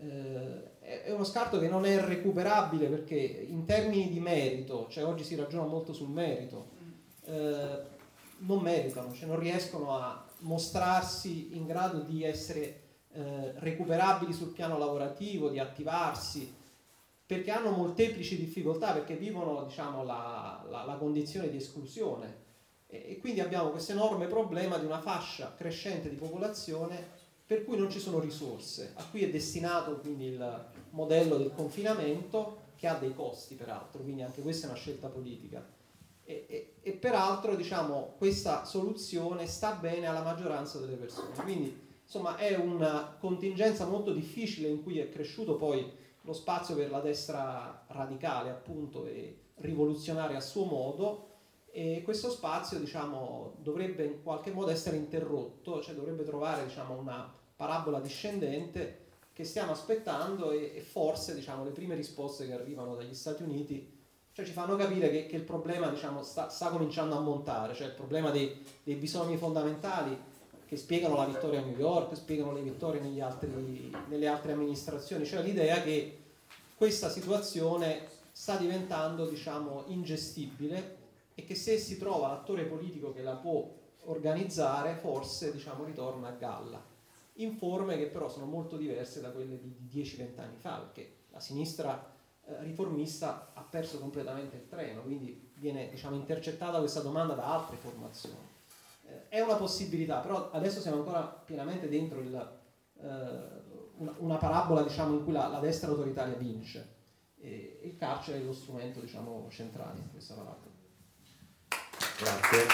eh, è uno scarto che non è recuperabile, perché in termini di merito, cioè oggi si ragiona molto sul merito, eh, non meritano, cioè non riescono a mostrarsi in grado di essere eh, recuperabili sul piano lavorativo, di attivarsi, perché hanno molteplici difficoltà, perché vivono, diciamo, la, la, la condizione di esclusione, e, e quindi abbiamo questo enorme problema di una fascia crescente di popolazione per cui non ci sono risorse, a cui è destinato quindi il modello del confinamento, che ha dei costi peraltro, quindi anche questa è una scelta politica, e, e, e peraltro, diciamo, questa soluzione sta bene alla maggioranza delle persone, quindi insomma è una contingenza molto difficile in cui è cresciuto poi lo spazio per la destra radicale, appunto, e rivoluzionaria a suo modo, e questo spazio, diciamo, dovrebbe in qualche modo essere interrotto, cioè dovrebbe trovare, diciamo, una parabola discendente che stiamo aspettando, e, e forse, diciamo, le prime risposte che arrivano dagli Stati Uniti, cioè, ci fanno capire che, che il problema, diciamo, sta, sta cominciando a montare, cioè il problema dei, dei bisogni fondamentali che spiegano la vittoria a New York, spiegano le vittorie negli altri, nelle altre amministrazioni, cioè l'idea che questa situazione sta diventando, diciamo, ingestibile, e che se si trova l'attore politico che la può organizzare, forse, diciamo, ritorna a galla, in forme che però sono molto diverse da quelle di dieci venti anni fa, perché la sinistra eh, riformista ha perso completamente il treno, quindi viene, diciamo, intercettata questa domanda da altre formazioni. Eh, è una possibilità, però adesso siamo ancora pienamente dentro il, eh, una, una parabola, diciamo, in cui la, la destra autoritaria vince, e il carcere è lo strumento, diciamo, centrale in questa parabola. Grazie.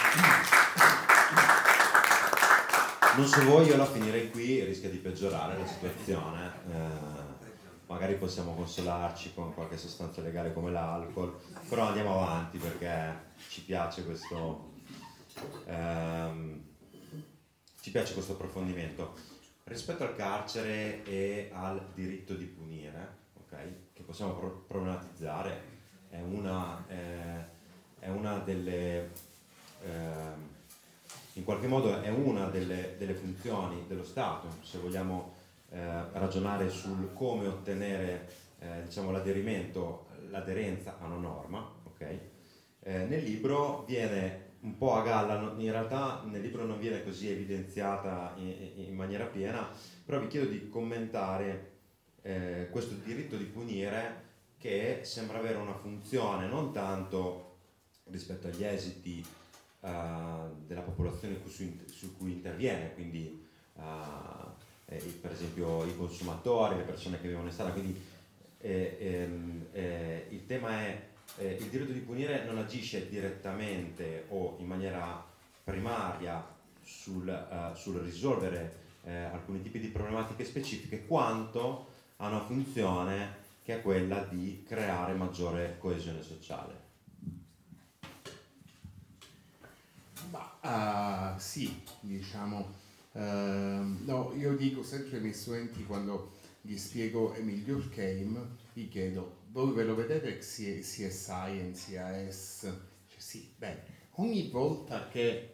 Non so voi, io la finirei qui, rischia di peggiorare la situazione. Eh, magari possiamo consolarci con qualche sostanza legale come l'alcol, però andiamo avanti perché ci piace questo, ehm, ci piace questo approfondimento. Rispetto al carcere e al diritto di punire, okay, che possiamo pro- problematizzare, è una, eh, è una delle... Eh, in qualche modo è una delle, delle funzioni dello Stato, se vogliamo eh, ragionare sul come ottenere eh, diciamo, l'aderimento, l'aderenza a una norma, okay? Eh, nel libro viene un po' a galla, in realtà nel libro non viene così evidenziata in, in maniera piena, però vi chiedo di commentare eh, questo diritto di punire, che sembra avere una funzione non tanto rispetto agli esiti Uh, della popolazione su, su cui interviene, quindi uh, eh, per esempio i consumatori, le persone che vivono in strada, quindi eh, ehm, eh, il tema è eh, il diritto di punire non agisce direttamente o in maniera primaria sul, uh, sul risolvere eh, alcuni tipi di problematiche specifiche, quanto ha una funzione che è quella di creare maggiore coesione sociale. Ma uh, sì, diciamo, uh, no, io dico sempre ai miei studenti, quando gli spiego Emile Durkheim, gli chiedo: voi ve lo vedete C S I e C A S? Cioè, sì, bene, ogni volta che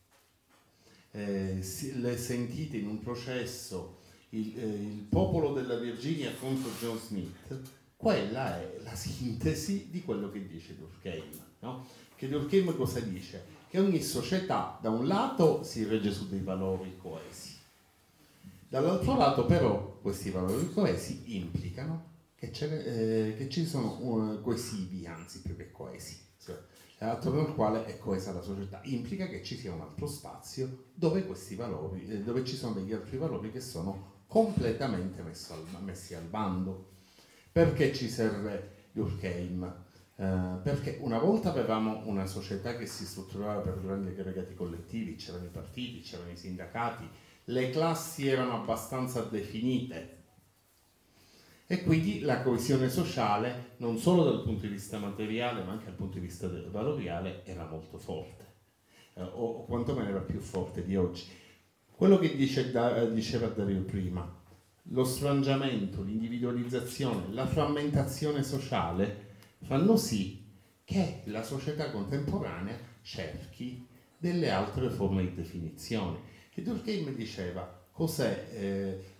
eh, si, le sentite in un processo il, eh, il popolo della Virginia contro John Smith, quella è la sintesi di quello che dice Durkheim, no? Che Durkheim cosa dice? Che ogni società da un lato si regge su dei valori coesi, dall'altro lato però questi valori coesi implicano che, eh, che ci sono uh, coesivi, anzi più che coesi, cioè, attorno al quale è coesa la società, implica che ci sia un altro spazio dove questi valori, eh, dove ci sono degli altri valori che sono completamente messo al, messi al bando. Perché ci serve Durkheim? Uh, perché una volta avevamo una società che si strutturava per grandi aggregati collettivi, c'erano i partiti, c'erano i sindacati, le classi erano abbastanza definite e quindi la coesione sociale, non solo dal punto di vista materiale ma anche dal punto di vista valoriale, era molto forte, uh, o, o quantomeno era più forte di oggi. Quello che dice, da, diceva Dario prima, lo sfrangiamento, l'individualizzazione, la frammentazione sociale fanno sì che la società contemporanea cerchi delle altre forme di definizione. E Durkheim diceva cos'è, eh,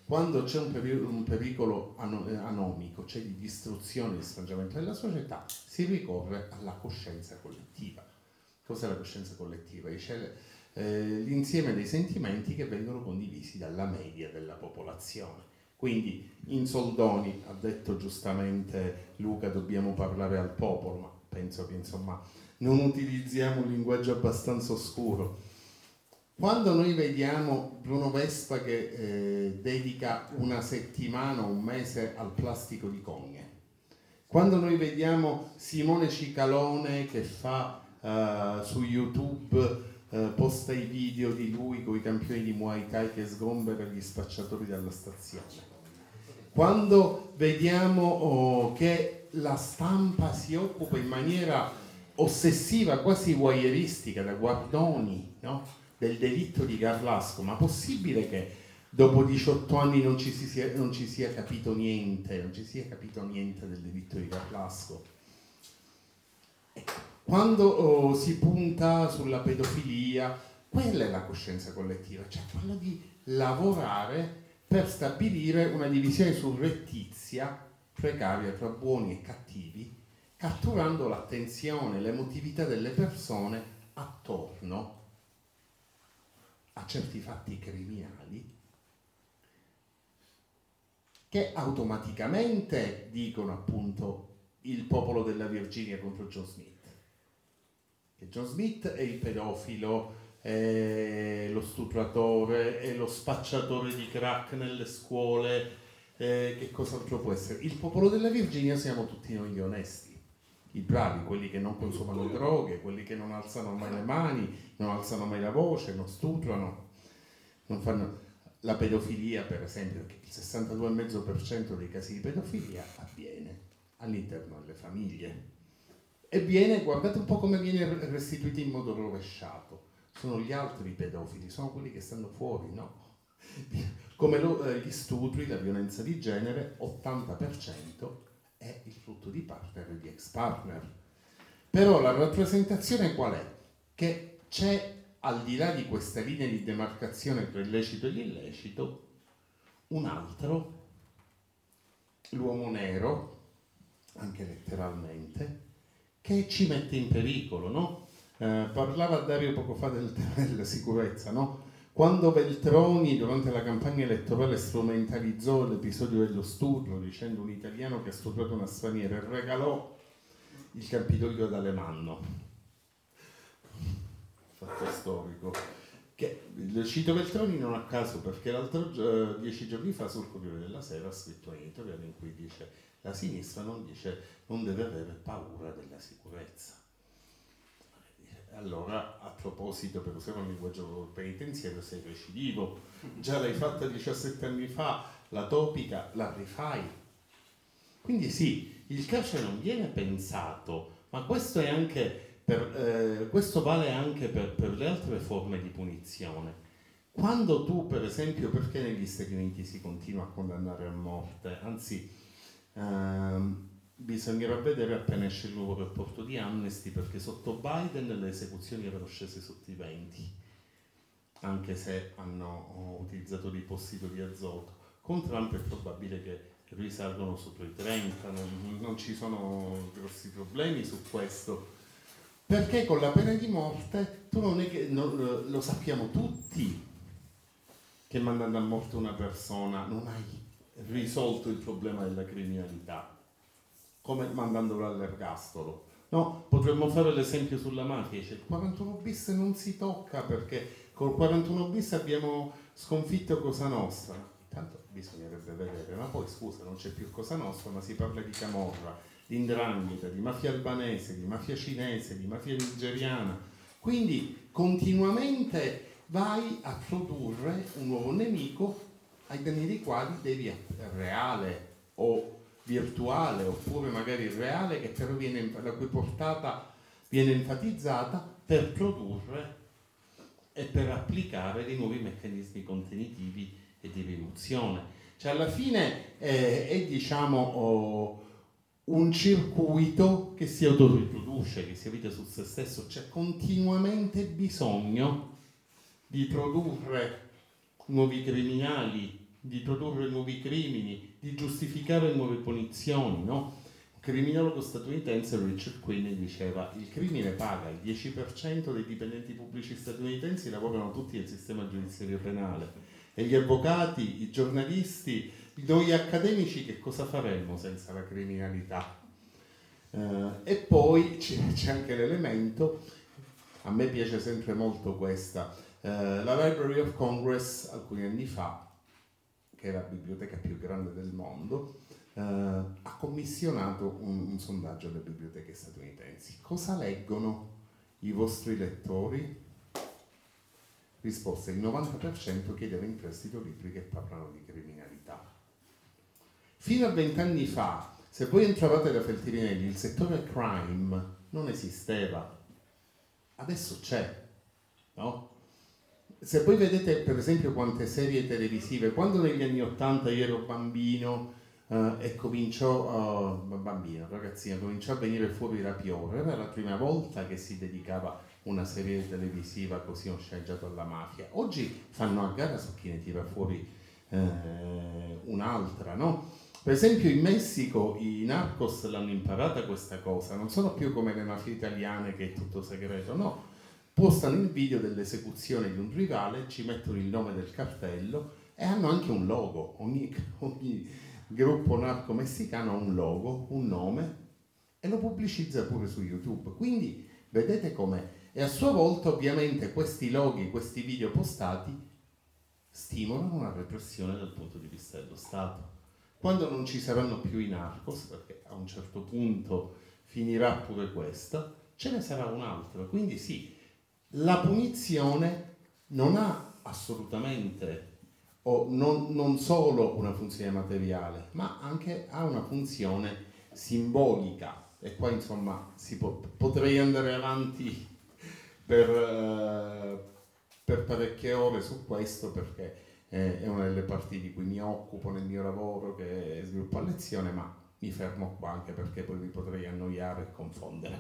quando c'è un, peri- un pericolo ano- anomico, c'è di distruzione e di sfrangiamento della società, si ricorre alla coscienza collettiva. Cos'è la coscienza collettiva? Dice, eh, l'insieme dei sentimenti che vengono condivisi dalla media della popolazione. Quindi in soldoni, ha detto giustamente Luca, dobbiamo parlare al popolo, ma penso che insomma non utilizziamo un linguaggio abbastanza oscuro. Quando noi vediamo Bruno Vespa che eh, dedica una settimana o un mese al plastico di Cogne, quando noi vediamo Simone Cicalone che fa uh, su YouTube, uh, posta i video di lui con i campioni di Muay Thai che sgombera gli spacciatori dalla stazione, quando vediamo oh, che la stampa si occupa in maniera ossessiva, quasi voyeuristica, da guardoni, no? del delitto di Carlasco, ma possibile che dopo diciotto anni non ci, si sia, non ci sia capito niente, non ci sia capito niente del delitto di Carlasco? Quando oh, si punta sulla pedofilia, quella è la coscienza collettiva, cioè quello di lavorare per stabilire una divisione surrettizia, precaria tra buoni e cattivi, catturando l'attenzione, l'emotività delle persone attorno a certi fatti criminali che automaticamente dicono appunto il popolo della Virginia contro John Smith. Che John Smith è il pedofilo, è lo stupratore, è lo spacciatore di crack nelle scuole, eh, che cos'altro può essere? Il popolo della Virginia siamo tutti noi gli onesti, i bravi, quelli che non consumano droghe, quelli che non alzano mai le mani, non alzano mai la voce, non stuprano, non fanno la pedofilia, per esempio, perché il sessantadue virgola cinque per cento dei casi di pedofilia avviene all'interno delle famiglie. E viene, guardate un po' come viene restituito in modo rovesciato. Sono gli altri pedofili, sono quelli che stanno fuori, no? Come lo, eh, gli stupri, la violenza di genere, ottanta per cento è il frutto di partner e di ex partner. Però la rappresentazione qual è? Che c'è, al di là di questa linea di demarcazione tra illecito e l'illecito, un altro, l'uomo nero, anche letteralmente, che ci mette in pericolo, no? Eh, parlava Dario poco fa del tema della sicurezza, no? Quando Veltroni durante la campagna elettorale strumentalizzò l'episodio dello stupro dicendo un italiano che ha stuprato una straniera e regalò il Campidoglio ad Alemanno, fatto storico, che lo cito Veltroni non a caso perché l'altro eh, dieci giorni fa sul Corriere della Sera ha scritto un editoriale in cui dice la sinistra non, dice, non deve avere paura della sicurezza. Allora, a proposito, per usare un linguaggio penitenziario, sei recidivo, già l'hai fatta diciassette anni fa, la topica la rifai. Quindi sì, il carcere non viene pensato, ma questo è anche per, eh, questo vale anche per, per le altre forme di punizione. Quando tu, per esempio, perché negli Stati Uniti si continua a condannare a morte, anzi ehm, bisognerà vedere appena esce il nuovo rapporto di Amnesty, perché sotto Biden le esecuzioni erano scese sotto i venti, anche se hanno utilizzato dei possidori di azoto. Con Trump è probabile che risalgono sopra i trenta, non, non ci sono grossi problemi su questo, perché con la pena di morte tu non è che non, lo sappiamo tutti che mandando a morte una persona non hai risolto il problema della criminalità come mandandola all'ergastolo. No, potremmo fare l'esempio sulla mafia, cioè il quarantuno bis non si tocca perché col quarantuno bis abbiamo sconfitto Cosa Nostra. Intanto bisognerebbe vedere, ma poi scusa, non c'è più Cosa Nostra, ma si parla di camorra, di 'ndrangheta, di mafia albanese, di mafia cinese, di mafia nigeriana. Quindi continuamente vai a produrre un nuovo nemico ai danni dei quali devi reale o virtuale oppure magari reale, che però viene, la cui portata viene enfatizzata per produrre e per applicare dei nuovi meccanismi contenitivi e di rimozione. Cioè alla fine eh, è diciamo oh, un circuito che si autoriproduce, che si avvita su se stesso, c'è continuamente bisogno di produrre nuovi criminali, di produrre nuovi crimini, di giustificare nuove punizioni, no? Un criminologo statunitense, Richard Quinn, diceva: il crimine paga, il dieci per cento dei dipendenti pubblici statunitensi lavorano tutti nel sistema giudiziario penale, e gli avvocati, i giornalisti, noi accademici che cosa faremmo senza la criminalità? Uh, e poi c'è, c'è anche l'elemento, a me piace sempre molto questa, uh, la Library of Congress alcuni anni fa, che è la biblioteca più grande del mondo, uh, ha commissionato un, un sondaggio alle biblioteche statunitensi. Cosa leggono i vostri lettori? Risposta: il novanta per cento chiedeva in prestito libri che parlano di criminalità. Fino a vent'anni fa, se voi entravate da Feltrinelli, il settore crime non esisteva. Adesso c'è, no? Se voi vedete per esempio quante serie televisive, quando negli anni ottanta io ero bambino uh, e cominciò, uh, bambino, ragazzino, cominciò a venire fuori Rapiore, era la prima volta che si dedicava una serie televisiva così, un sceneggiato alla mafia. Oggi fanno a gara su chi ne tira fuori uh, un'altra, no? Per esempio in Messico i narcos l'hanno imparata questa cosa, non sono più come le mafie italiane che è tutto segreto, no, postano il video dell'esecuzione di un rivale, ci mettono il nome del cartello e hanno anche un logo, ogni, ogni gruppo narco messicano ha un logo, un nome e lo pubblicizza pure su YouTube, quindi vedete com'è. E a sua volta ovviamente questi loghi, questi video postati stimolano una repressione dal punto di vista dello Stato. Quando non ci saranno più i narcos, perché a un certo punto finirà pure questa, ce ne sarà un'altra. Quindi sì, la punizione non ha assolutamente, o non, non solo una funzione materiale, ma anche ha una funzione simbolica. E qua insomma si po- potrei andare avanti per, uh, per parecchie ore su questo, perché è una delle parti di cui mi occupo nel mio lavoro, che è sviluppo a lezione, ma mi fermo qua anche perché poi vi potrei annoiare e confondere.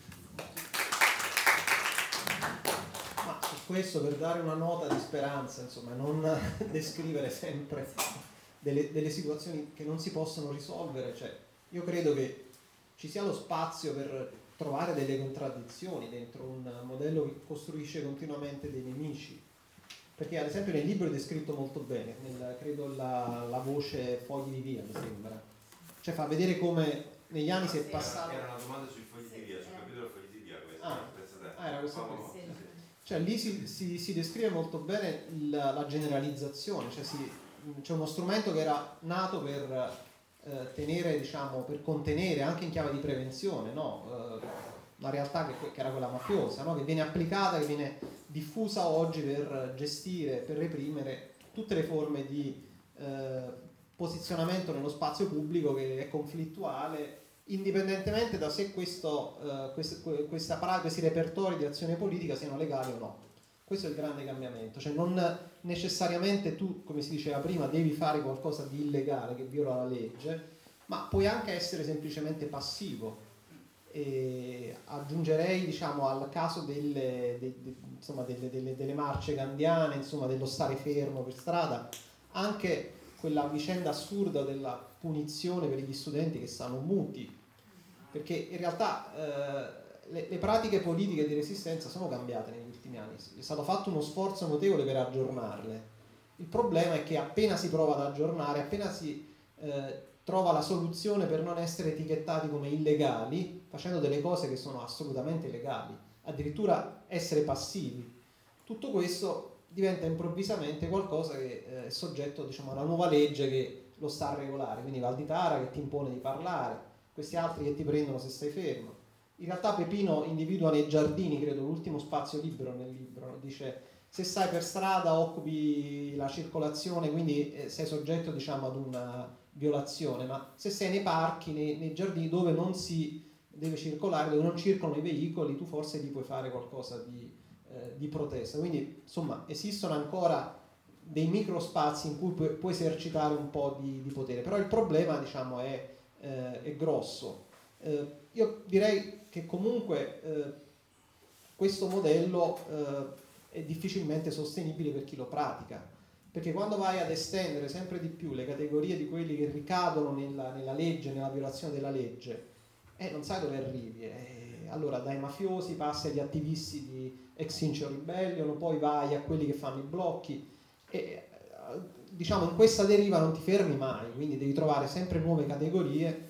Ma su questo, per dare una nota di speranza, insomma, non descrivere sempre delle, delle situazioni che non si possono risolvere, cioè io credo che ci sia lo spazio per trovare delle contraddizioni dentro un modello che costruisce continuamente dei nemici. Perché ad esempio nel libro è descritto molto bene, nel, credo la, la voce Fogli di Via, mi sembra. Cioè fa vedere come negli anni si è passato... Era una domanda sui fogli di via, sul capitolo fogli di via questa. Ah, ah era questa qua. Sì. Cioè lì si, si, si descrive molto bene la, la generalizzazione, cioè si, c'è uno strumento che era nato per eh, tenere, diciamo, per contenere anche in chiave di prevenzione, no? Eh, una realtà che, che era quella mafiosa, no? Che viene applicata, che viene diffusa oggi per gestire, per reprimere tutte le forme di eh, posizionamento nello spazio pubblico che è conflittuale, indipendentemente da se questo, eh, quest, questa, questi repertori di azione politica siano legali o no. Questo è il grande cambiamento, cioè non necessariamente tu, come si diceva prima, devi fare qualcosa di illegale che viola la legge, ma puoi anche essere semplicemente passivo. E aggiungerei, diciamo, al caso delle, de, de, insomma, delle, delle, delle marce gandhiane, insomma, dello stare fermo per strada, anche quella vicenda assurda della punizione per gli studenti che stanno muti, perché in realtà eh, le, le pratiche politiche di resistenza sono cambiate negli ultimi anni, è stato fatto uno sforzo notevole per aggiornarle. Il problema è che appena si prova ad aggiornare, appena si eh, trova la soluzione per non essere etichettati come illegali, facendo delle cose che sono assolutamente legali, addirittura essere passivi. Tutto questo diventa improvvisamente qualcosa che è soggetto, diciamo, a una nuova legge che lo sta a regolare, quindi Valditara che ti impone di parlare, questi altri che ti prendono se stai fermo. In realtà Pepino individua nei giardini, credo, l'ultimo spazio libero nel libro, dice: se stai per strada occupi la circolazione, quindi sei soggetto, diciamo, ad una violazione, ma se sei nei parchi, nei, nei giardini dove non si deve circolare, dove non circolano i veicoli, tu forse lì puoi fare qualcosa di, eh, di protesta. Quindi insomma esistono ancora dei microspazi in cui puoi, puoi esercitare un po' di, di potere, però il problema, diciamo, è, eh, è grosso. Eh, io direi che comunque eh, questo modello eh, è difficilmente sostenibile per chi lo pratica, perché quando vai ad estendere sempre di più le categorie di quelli che ricadono nella, nella legge, nella violazione della legge, eh, non sai dove arrivi. Eh. Allora dai mafiosi passi agli attivisti di Extinction Rebellion, poi vai a quelli che fanno i blocchi, e diciamo in questa deriva non ti fermi mai, quindi devi trovare sempre nuove categorie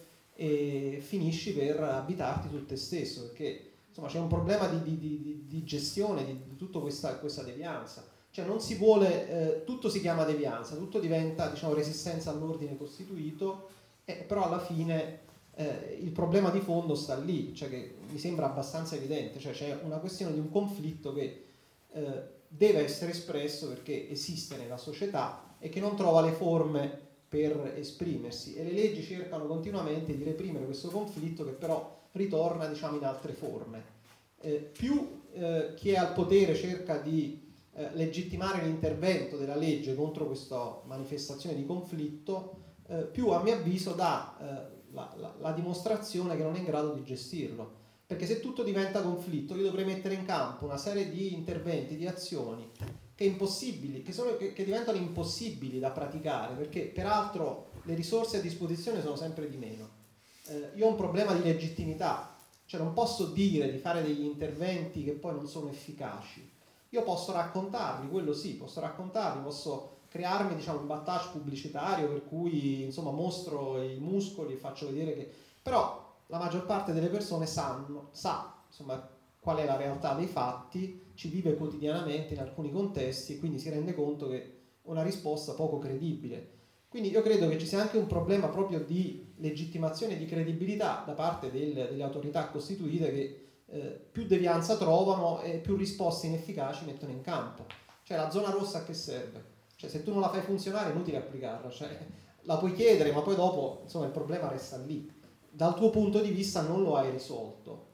e finisci per abitarti tu te stesso, perché insomma c'è un problema di, di, di, di gestione di, di tutta questa, questa devianza. Cioè non si vuole, eh, tutto si chiama devianza, tutto diventa, diciamo, resistenza all'ordine costituito, eh, però alla fine eh, il problema di fondo sta lì, cioè che mi sembra abbastanza evidente, cioè c'è una questione di un conflitto che eh, deve essere espresso perché esiste nella società e che non trova le forme per esprimersi, e le leggi cercano continuamente di reprimere questo conflitto, che però ritorna, diciamo, in altre forme. Eh, più eh, chi è al potere cerca di Eh, legittimare l'intervento della legge contro questa manifestazione di conflitto, eh, più a mio avviso dà eh, la, la, la dimostrazione che non è in grado di gestirlo, perché se tutto diventa conflitto io dovrei mettere in campo una serie di interventi, di azioni che, impossibili, che, sono, che, che diventano impossibili da praticare, perché peraltro le risorse a disposizione sono sempre di meno. Eh, io ho un problema di legittimità, cioè non posso dire di fare degli interventi che poi non sono efficaci. Io posso raccontarli, quello sì, posso raccontarli, posso crearmi, diciamo, un battage pubblicitario per cui, insomma, mostro i muscoli e faccio vedere che... Però la maggior parte delle persone sanno, sa, insomma, qual è la realtà dei fatti, ci vive quotidianamente in alcuni contesti e quindi si rende conto che è una risposta poco credibile. Quindi io credo che ci sia anche un problema proprio di legittimazione e di credibilità da parte del, delle autorità costituite che Eh, più devianza trovano e più risposte inefficaci mettono in campo. Cioè la zona rossa a che serve? Cioè se tu non la fai funzionare è inutile applicarla, cioè, la puoi chiedere ma poi dopo insomma il problema resta lì, dal tuo punto di vista non lo hai risolto.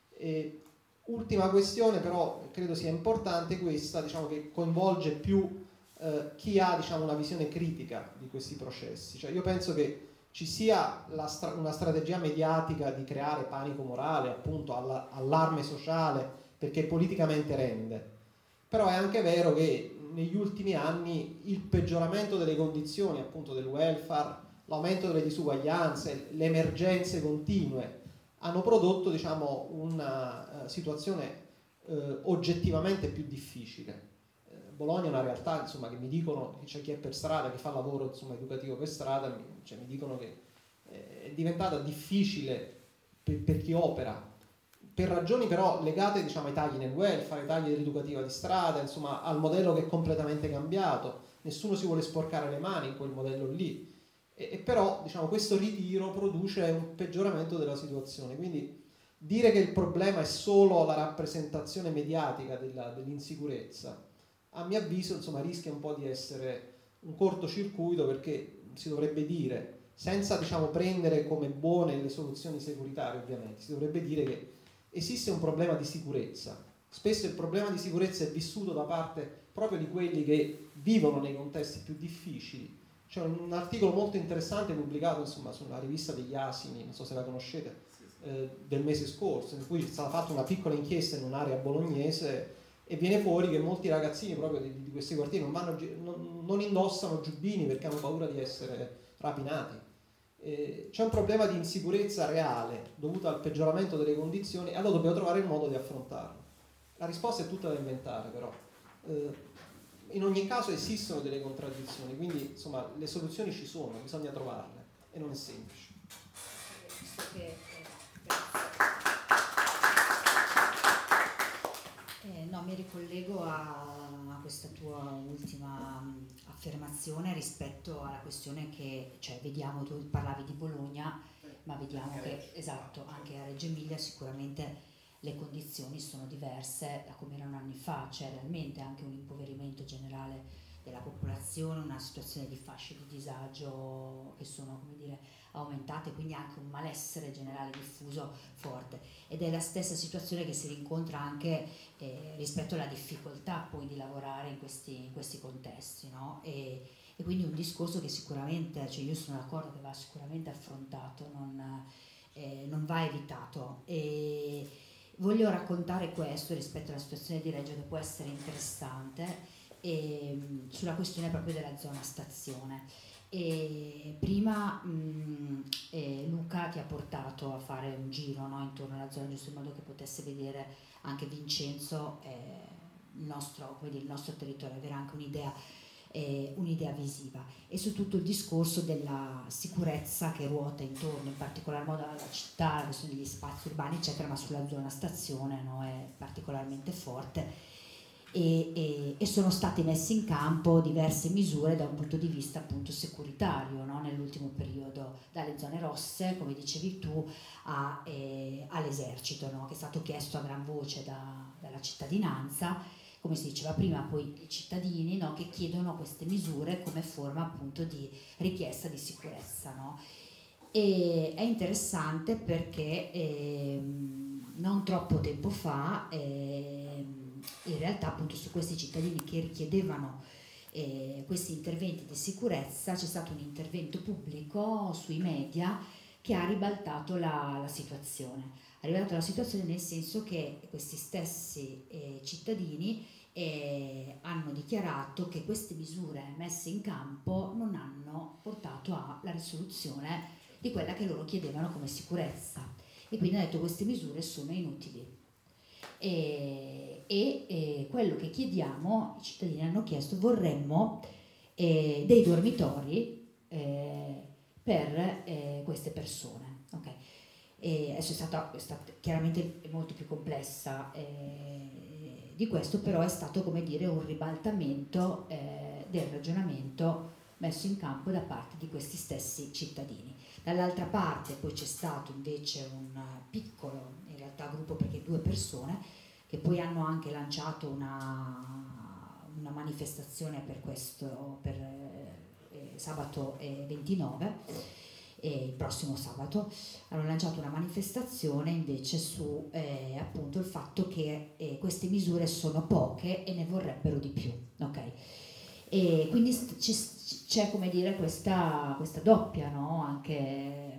E, ultima questione però credo sia importante questa, diciamo, che coinvolge più eh, chi ha, diciamo, una visione critica di questi processi. Cioè io penso che ci sia la stra- una strategia mediatica di creare panico morale, appunto alla- allarme sociale, perché politicamente rende. Però è anche vero che negli ultimi anni il peggioramento delle condizioni, appunto, del welfare, l'aumento delle disuguaglianze, le emergenze continue hanno prodotto, diciamo, una uh, situazione uh, oggettivamente più difficile. Bologna è una realtà, insomma, che mi dicono che c'è chi è per strada, che fa lavoro, insomma, educativo per strada, mi, cioè, mi dicono che eh, è diventata difficile per, per chi opera, per ragioni però legate, diciamo, ai tagli nel welfare, ai tagli dell'educativa di strada, insomma, al modello che è completamente cambiato. Nessuno si vuole sporcare le mani in quel modello lì, e, e però, diciamo, questo ritiro produce un peggioramento della situazione. Quindi dire che il problema è solo la rappresentazione mediatica della, dell'insicurezza, a mio avviso, insomma, rischia un po' di essere un cortocircuito, perché si dovrebbe dire, senza, diciamo, prendere come buone le soluzioni securitarie, ovviamente, si dovrebbe dire che esiste un problema di sicurezza. Spesso il problema di sicurezza è vissuto da parte proprio di quelli che vivono nei contesti più difficili. C'è un articolo molto interessante pubblicato, insomma, sulla rivista degli Asini, non so se la conoscete, eh, del mese scorso, in cui è stata fatta una piccola inchiesta in un'area bolognese e viene fuori che molti ragazzini proprio di, di questi quartieri non, vanno, non, non indossano giubbini perché hanno paura di essere rapinati. Eh, c'è un problema di insicurezza reale dovuto al peggioramento delle condizioni, e allora dobbiamo trovare il modo di affrontarlo. La risposta è tutta da inventare, però eh, in ogni caso esistono delle contraddizioni, quindi insomma le soluzioni ci sono, bisogna trovarle e non è semplice. Visto che, eh, no, mi ricollego a, a questa tua ultima mh, affermazione rispetto alla questione che, cioè, vediamo, tu parlavi di Bologna, ma vediamo che, esatto, anche a Reggio Emilia sicuramente le condizioni sono diverse da come erano anni fa, c'è realmente anche un impoverimento generale della popolazione, una situazione di fasce di disagio che sono, come dire, aumentate, quindi anche un malessere generale diffuso forte, ed è la stessa situazione che si rincontra anche eh, rispetto alla difficoltà poi di lavorare in questi, in questi contesti, no? E, e quindi un discorso che sicuramente, cioè io sono d'accordo che va sicuramente affrontato, non, eh, non va evitato. E voglio raccontare questo rispetto alla situazione di Reggio, che può essere interessante, e, sulla questione proprio della zona stazione. E prima mh, eh, Luca ti ha portato a fare un giro, no, intorno alla zona, giusto in modo che potesse vedere anche Vincenzo eh, il, nostro, dire, il nostro territorio, avere anche un'idea, eh, un'idea visiva, e su tutto il discorso della sicurezza che ruota intorno, in particolar modo alla città, la questione degli spazi urbani eccetera, ma sulla zona stazione, no, è particolarmente forte. E, e, e sono state messe in campo diverse misure da un punto di vista appunto securitario, no? Nell'ultimo periodo, dalle zone rosse, come dicevi tu, a, eh, all'esercito, no? Che è stato chiesto a gran voce da, dalla cittadinanza, come si diceva prima, poi i cittadini, no? Che chiedono queste misure come forma appunto di richiesta di sicurezza, no? E è interessante perché eh, non troppo tempo fa eh, in realtà appunto su questi cittadini che richiedevano eh, questi interventi di sicurezza c'è stato un intervento pubblico sui media che ha ribaltato la, la situazione. Ha ribaltato la situazione nel senso che questi stessi eh, cittadini eh, hanno dichiarato che queste misure messe in campo non hanno portato alla risoluzione di quella che loro chiedevano come sicurezza, e quindi hanno detto che queste misure sono inutili. E, e, e quello che chiediamo, i cittadini hanno chiesto, vorremmo eh, dei dormitori eh, per eh, queste persone. Okay. E adesso è stata, è stata chiaramente molto più complessa eh, di questo, però è stato, come dire, un ribaltamento eh, del ragionamento messo in campo da parte di questi stessi cittadini. Dall'altra parte poi c'è stato invece un piccolo, in realtà gruppo, perché due persone, che poi hanno anche lanciato una, una manifestazione per questo, per eh, sabato eh, ventinove, eh, il prossimo sabato, hanno lanciato una manifestazione invece su eh, appunto il fatto che eh, queste misure sono poche e ne vorrebbero di più. Okay? E quindi c'è, c'è come dire questa, questa doppia, no? anche,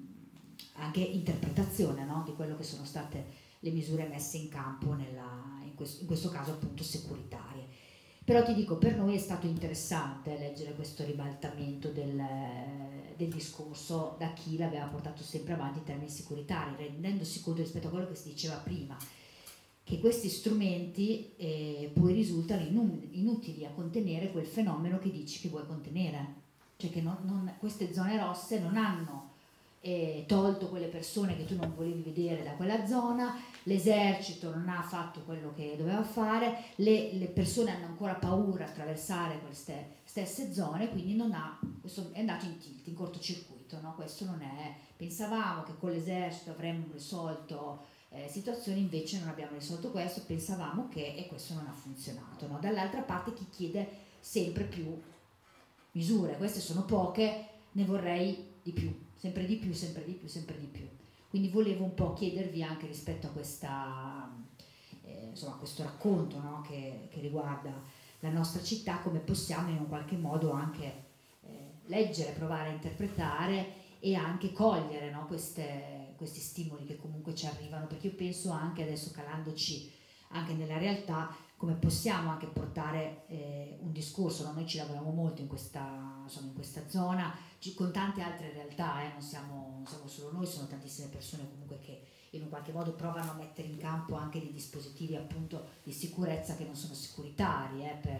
anche interpretazione, no? Di quello che sono state le misure messe in campo nella, in, questo, in questo caso appunto securitarie. Però ti dico, per noi è stato interessante leggere questo ribaltamento del, del discorso da chi l'aveva portato sempre avanti in termini securitari, rendendosi conto rispetto a quello che si diceva prima, che questi strumenti eh, poi risultano inu- inutili a contenere quel fenomeno che dici che vuoi contenere, cioè che non, non, queste zone rosse non hanno eh, tolto quelle persone che tu non volevi vedere da quella zona, l'esercito non ha fatto quello che doveva fare, le, le persone hanno ancora paura a attraversare queste stesse zone, quindi non ha, questo è andato in tilt, in cortocircuito, no? Questo non è, pensavamo che con l'esercito avremmo risolto Eh, situazioni, invece non abbiamo risolto questo, pensavamo che, e questo non ha funzionato, no? Dall'altra parte chi chiede sempre più misure, queste sono poche, ne vorrei di più, sempre di più, sempre di più, sempre di più. Quindi volevo un po' chiedervi anche rispetto a questa, eh, insomma, questo racconto, no? che, che riguarda la nostra città, come possiamo in un qualche modo anche eh, leggere, provare a interpretare e anche cogliere, no? Queste, questi stimoli che comunque ci arrivano, perché io penso anche adesso, calandoci anche nella realtà, come possiamo anche portare eh, un discorso, no? Noi ci lavoriamo molto in questa, insomma, in questa zona, ci, con tante altre realtà, eh? non, siamo, non siamo solo noi, sono tantissime persone comunque che in un qualche modo provano a mettere in campo anche dei dispositivi appunto di sicurezza che non sono securitari, eh? per,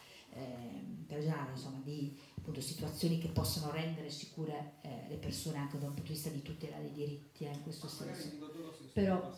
eh, per ragionare, insomma, di appunto situazioni che possono rendere sicure eh, le persone anche da un punto di vista di tutela dei diritti, eh, in questo senso. Però,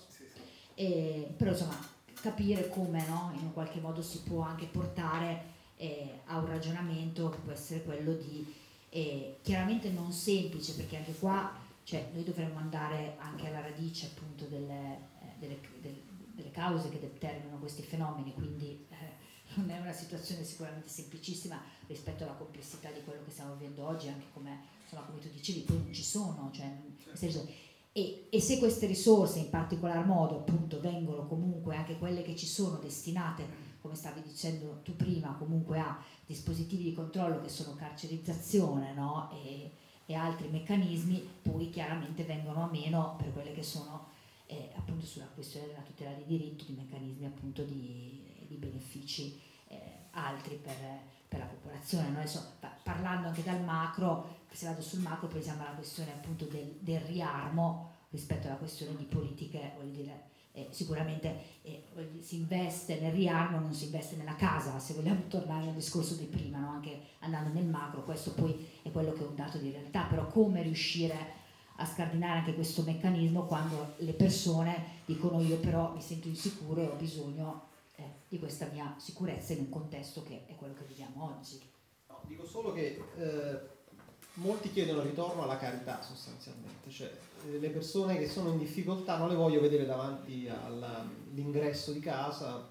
eh, però insomma, capire come, no, in un qualche modo si può anche portare eh, a un ragionamento che può essere quello di, eh, chiaramente non semplice, perché anche qua, cioè, noi dovremmo andare anche alla radice appunto delle, eh, delle, delle, delle cause che determinano questi fenomeni, quindi eh, non è una situazione sicuramente semplicissima rispetto alla complessità di quello che stiamo vivendo oggi, anche come, insomma, come tu dicevi, poi non ci sono, cioè, nel senso, e, e se queste risorse in particolar modo appunto vengono comunque, anche quelle che ci sono, destinate, come stavi dicendo tu prima, comunque a dispositivi di controllo che sono carcerizzazione, no? e, e altri meccanismi, poi chiaramente vengono a meno per quelle che sono eh, appunto sulla questione della tutela dei diritti, di meccanismi appunto di, di benefici eh, altri per, per la popolazione. No? Adesso, parlando anche dal macro, se vado sul macro pensiamo alla questione appunto del, del riarmo rispetto alla questione di politiche, voglio dire, eh, sicuramente eh, si investe nel riarmo, non si investe nella casa, se vogliamo tornare al discorso di prima, no? Anche andando nel macro, questo poi è quello che è un dato di realtà, però come riuscire a scardinare anche questo meccanismo quando le persone dicono io però mi sento insicuro e ho bisogno eh, di questa mia sicurezza in un contesto che è quello che viviamo oggi. No, dico solo che eh, molti chiedono il ritorno alla carità sostanzialmente, cioè eh, le persone che sono in difficoltà non le voglio vedere davanti all'ingresso di casa,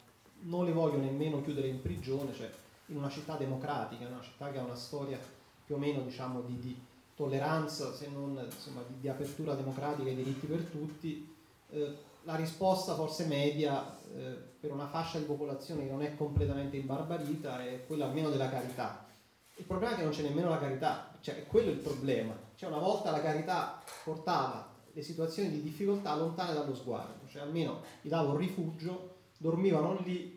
non le voglio nemmeno chiudere in prigione, cioè in una città democratica, una città che ha una storia più o meno diciamo di, di tolleranza, se non insomma, di, di apertura democratica e diritti per tutti, eh, la risposta forse media eh, per una fascia di popolazione che non è completamente imbarbarita è quella almeno della carità. Il problema è che non c'è nemmeno la carità, cioè è quello il problema. Cioè una volta la carità portava le situazioni di difficoltà lontane dallo sguardo, cioè almeno gli dava un rifugio, dormivano lì,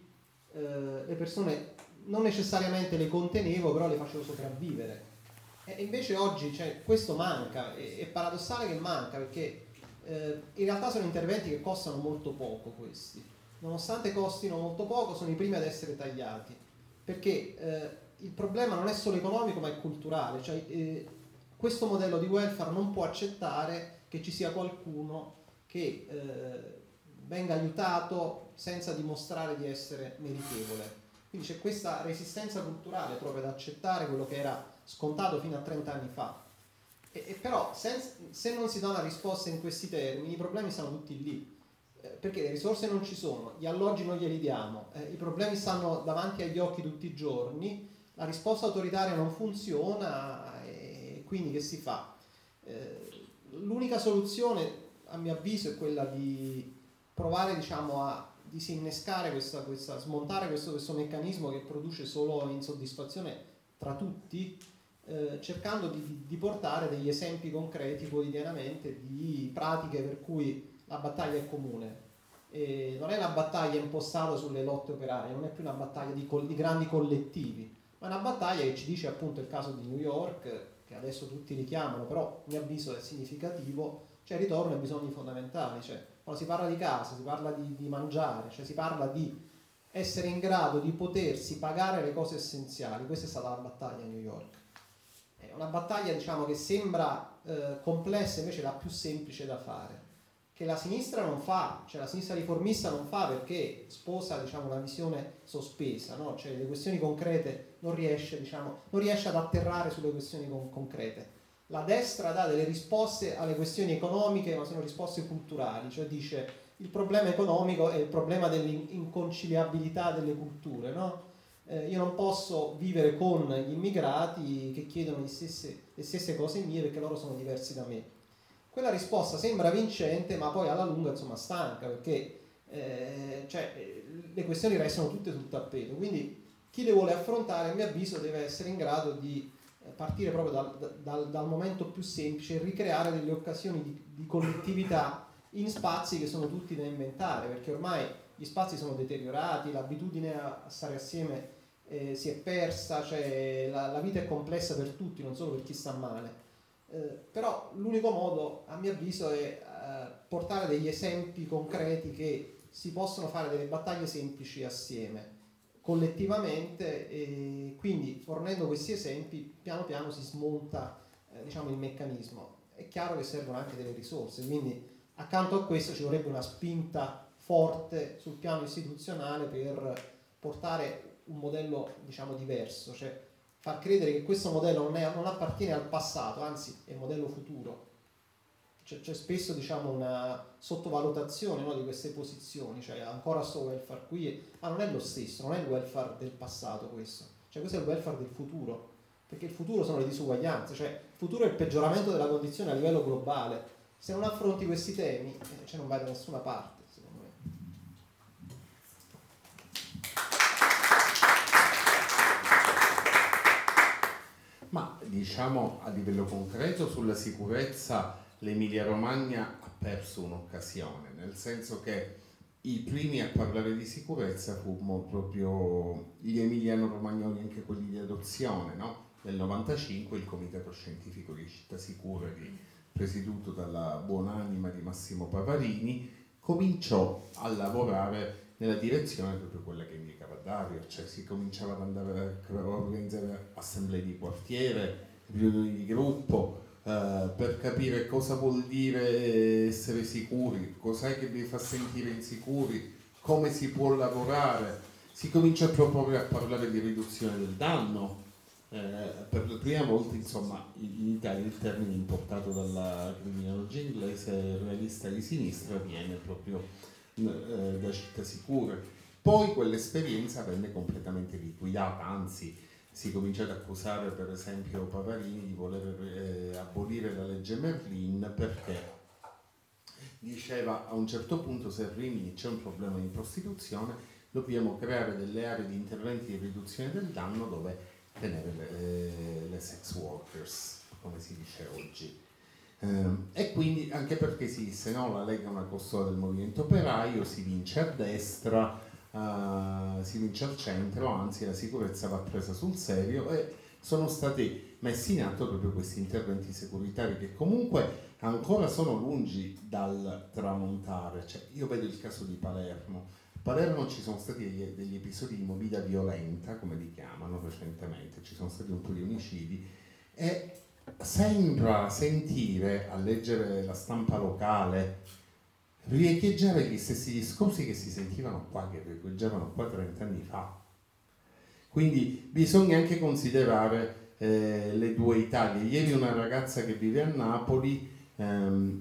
eh, le persone non necessariamente le contenevo, però le facevo sopravvivere. E invece oggi cioè, questo manca, è, è paradossale che manca, perché eh, in realtà sono interventi che costano molto poco questi. Nonostante costino molto poco, sono i primi ad essere tagliati, perché eh, il problema non è solo economico ma è culturale, cioè eh, questo modello di welfare non può accettare che ci sia qualcuno che eh, venga aiutato senza dimostrare di essere meritevole. Quindi c'è questa resistenza culturale proprio ad accettare quello che era scontato fino a trenta anni fa. E, e però senza, se non si dà una risposta in questi termini, i problemi sono tutti lì, eh, perché le risorse non ci sono, gli alloggi non glieli diamo, eh, i problemi stanno davanti agli occhi tutti i giorni, la risposta autoritaria non funziona e quindi che si fa? Eh, l'unica soluzione a mio avviso è quella di provare diciamo a disinnescare questa, questa smontare questo, questo meccanismo che produce solo insoddisfazione tra tutti, eh, cercando di, di portare degli esempi concreti quotidianamente di pratiche per cui la battaglia è comune. E non è una battaglia impostata sulle lotte operarie, non è più una battaglia di, di grandi collettivi, ma è una battaglia che ci dice appunto il caso di New York, che adesso tutti richiamano, però a mio avviso è significativo, cioè ritorno ai bisogni fondamentali, cioè quando si parla di casa, si parla di, di mangiare, cioè si parla di essere in grado di potersi pagare le cose essenziali. Questa è stata la battaglia a New York. È una battaglia diciamo che sembra eh, complessa, invece è la più semplice da fare, che la sinistra non fa, cioè la sinistra riformista non fa perché sposa diciamo una visione sospesa, no? Cioè le questioni concrete non riesce, diciamo, non riesce ad atterrare sulle questioni con- concrete. La destra dà delle risposte alle questioni economiche, ma sono risposte culturali, cioè dice il problema economico è il problema dell'inconciliabilità delle culture, no? Eh, io non posso vivere con gli immigrati che chiedono le stesse, le stesse cose mie perché loro sono diversi da me. Quella risposta sembra vincente, ma poi alla lunga insomma stanca, perché eh, cioè, le questioni restano tutte sul tappeto. Quindi chi le vuole affrontare, a mio avviso, deve essere in grado di partire proprio dal, dal, dal momento più semplice e ricreare delle occasioni di, di collettività in spazi che sono tutti da inventare, perché ormai gli spazi sono deteriorati, l'abitudine a stare assieme eh, si è persa, cioè la, la vita è complessa per tutti, non solo per chi sta male. Eh, però l'unico modo, a mio avviso, è eh, portare degli esempi concreti che si possono fare delle battaglie semplici assieme, collettivamente, e quindi fornendo questi esempi piano piano si smonta eh, diciamo il meccanismo. È chiaro che servono anche delle risorse, quindi accanto a questo ci vorrebbe una spinta forte sul piano istituzionale per portare un modello diciamo diverso, cioè far credere che questo modello non, è, non appartiene al passato, anzi è il modello futuro. C'è, c'è spesso diciamo una sottovalutazione, no, di queste posizioni, cioè ancora sto welfare qui, ma non è lo stesso, non è il welfare del passato questo, cioè questo è il welfare del futuro, perché il futuro sono le disuguaglianze, cioè il futuro è il peggioramento della condizione a livello globale. Se non affronti questi temi, eh, cioè non vai da nessuna parte, secondo me. Ma diciamo a livello concreto sulla sicurezza l'Emilia Romagna ha perso un'occasione, nel senso che i primi a parlare di sicurezza fummo proprio gli emiliano-romagnoli, anche quelli di adozione, no? Nel novantacinque il Comitato Scientifico di Città Sicura, presieduto dalla buonanima di Massimo Pavarini, cominciò a lavorare nella direzione proprio quella che indicava Dario, cioè si cominciava ad andare a organizzare assemblee di quartiere, riunioni di gruppo, eh, per capire cosa vuol dire essere sicuri, cos'è che vi fa sentire insicuri, come si può lavorare. Si comincia proprio a parlare di riduzione del danno. Eh, per la prima volta, insomma, in Italia il termine importato dalla criminologia inglese realista di sinistra viene proprio eh, da Città Sicure. Poi quell'esperienza venne completamente liquidata, anzi si cominciò ad accusare per esempio Pavarini di voler eh, abolire la legge Merlin, perché diceva a un certo punto, se a Rimini c'è un problema di prostituzione dobbiamo creare delle aree di interventi di riduzione del danno dove tenere le, le sex workers, come si dice oggi. Eh, e quindi anche perché si disse no, la Lega è una costola del movimento operaio, si vince a destra, uh, si vince al centro, anzi la sicurezza va presa sul serio, e sono stati messi in atto proprio questi interventi securitari che comunque ancora sono lungi dal tramontare. Cioè, io vedo il caso di Palermo. A Palermo ci sono stati degli, degli episodi di movida violenta, come li chiamano recentemente, ci sono stati un po' di omicidi, e sembra sentire, a leggere la stampa locale, riecheggiare gli stessi discorsi che si sentivano qua, che riecheggiavano qua trent'anni fa. Quindi bisogna anche considerare eh, le due Italie. Ieri una ragazza che vive a Napoli, ehm,